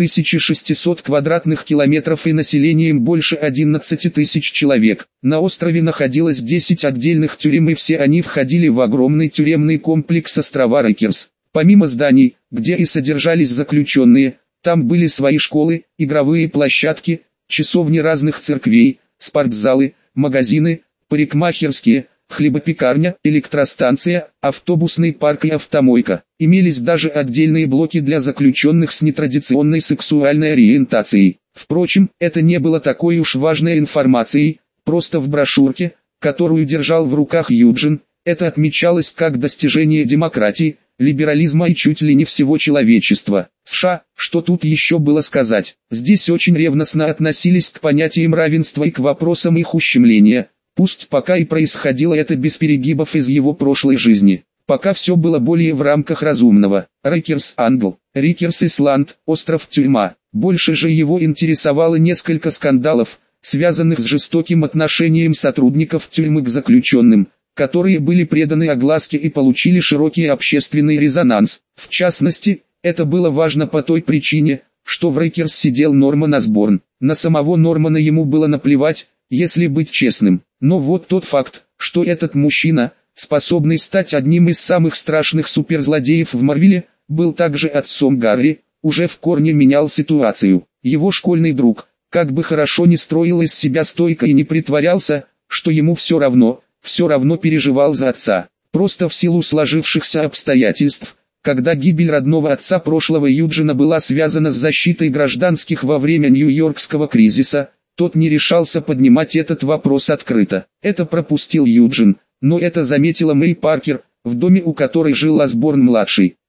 1600 квадратных километров и населением больше 11 тысяч человек. На острове находилось 10 отдельных тюрем, и все они входили в огромный тюремный комплекс острова Рикерс. Помимо зданий, где и содержались заключенные, там были свои школы, игровые площадки, часовни разных церквей, спортзалы, магазины, парикмахерские, хлебопекарня, электростанция, автобусный парк и автомойка. Имелись даже отдельные блоки для заключенных с нетрадиционной сексуальной ориентацией. Впрочем, это не было такой уж важной информацией, просто в брошюрке, которую держал в руках Юджин, это отмечалось как достижение демократии, либерализма и чуть ли не всего человечества. США, что тут еще было сказать, здесь очень ревностно относились к понятиям равенства и к вопросам их ущемления. Пусть пока и происходило это без перегибов из его прошлой жизни, пока все было более в рамках разумного. Рикерс Англ, Рикерс Исланд, остров-тюрьма. Больше же его интересовало несколько скандалов, связанных с жестоким отношением сотрудников тюрьмы к заключенным, которые были преданы огласке и получили широкий общественный резонанс. В частности, это было важно по той причине, что в Рикерс сидел Норман Осборн. На самого Нормана ему было наплевать, если быть честным. Но вот тот факт, что этот мужчина, способный стать одним из самых страшных суперзлодеев в Марвеле, был также отцом Гарри, уже в корне менял ситуацию. Его школьный друг, как бы хорошо ни строил из себя стойко и не притворялся, что ему все равно переживал за отца. Просто в силу сложившихся обстоятельств, когда гибель родного отца прошлого Юджина была связана с защитой гражданских во время Нью-Йоркского кризиса, тот не решался поднимать этот вопрос открыто. Это пропустил Юджин, но это заметила Мэй Паркер, в доме у которой жил Осборн-младший.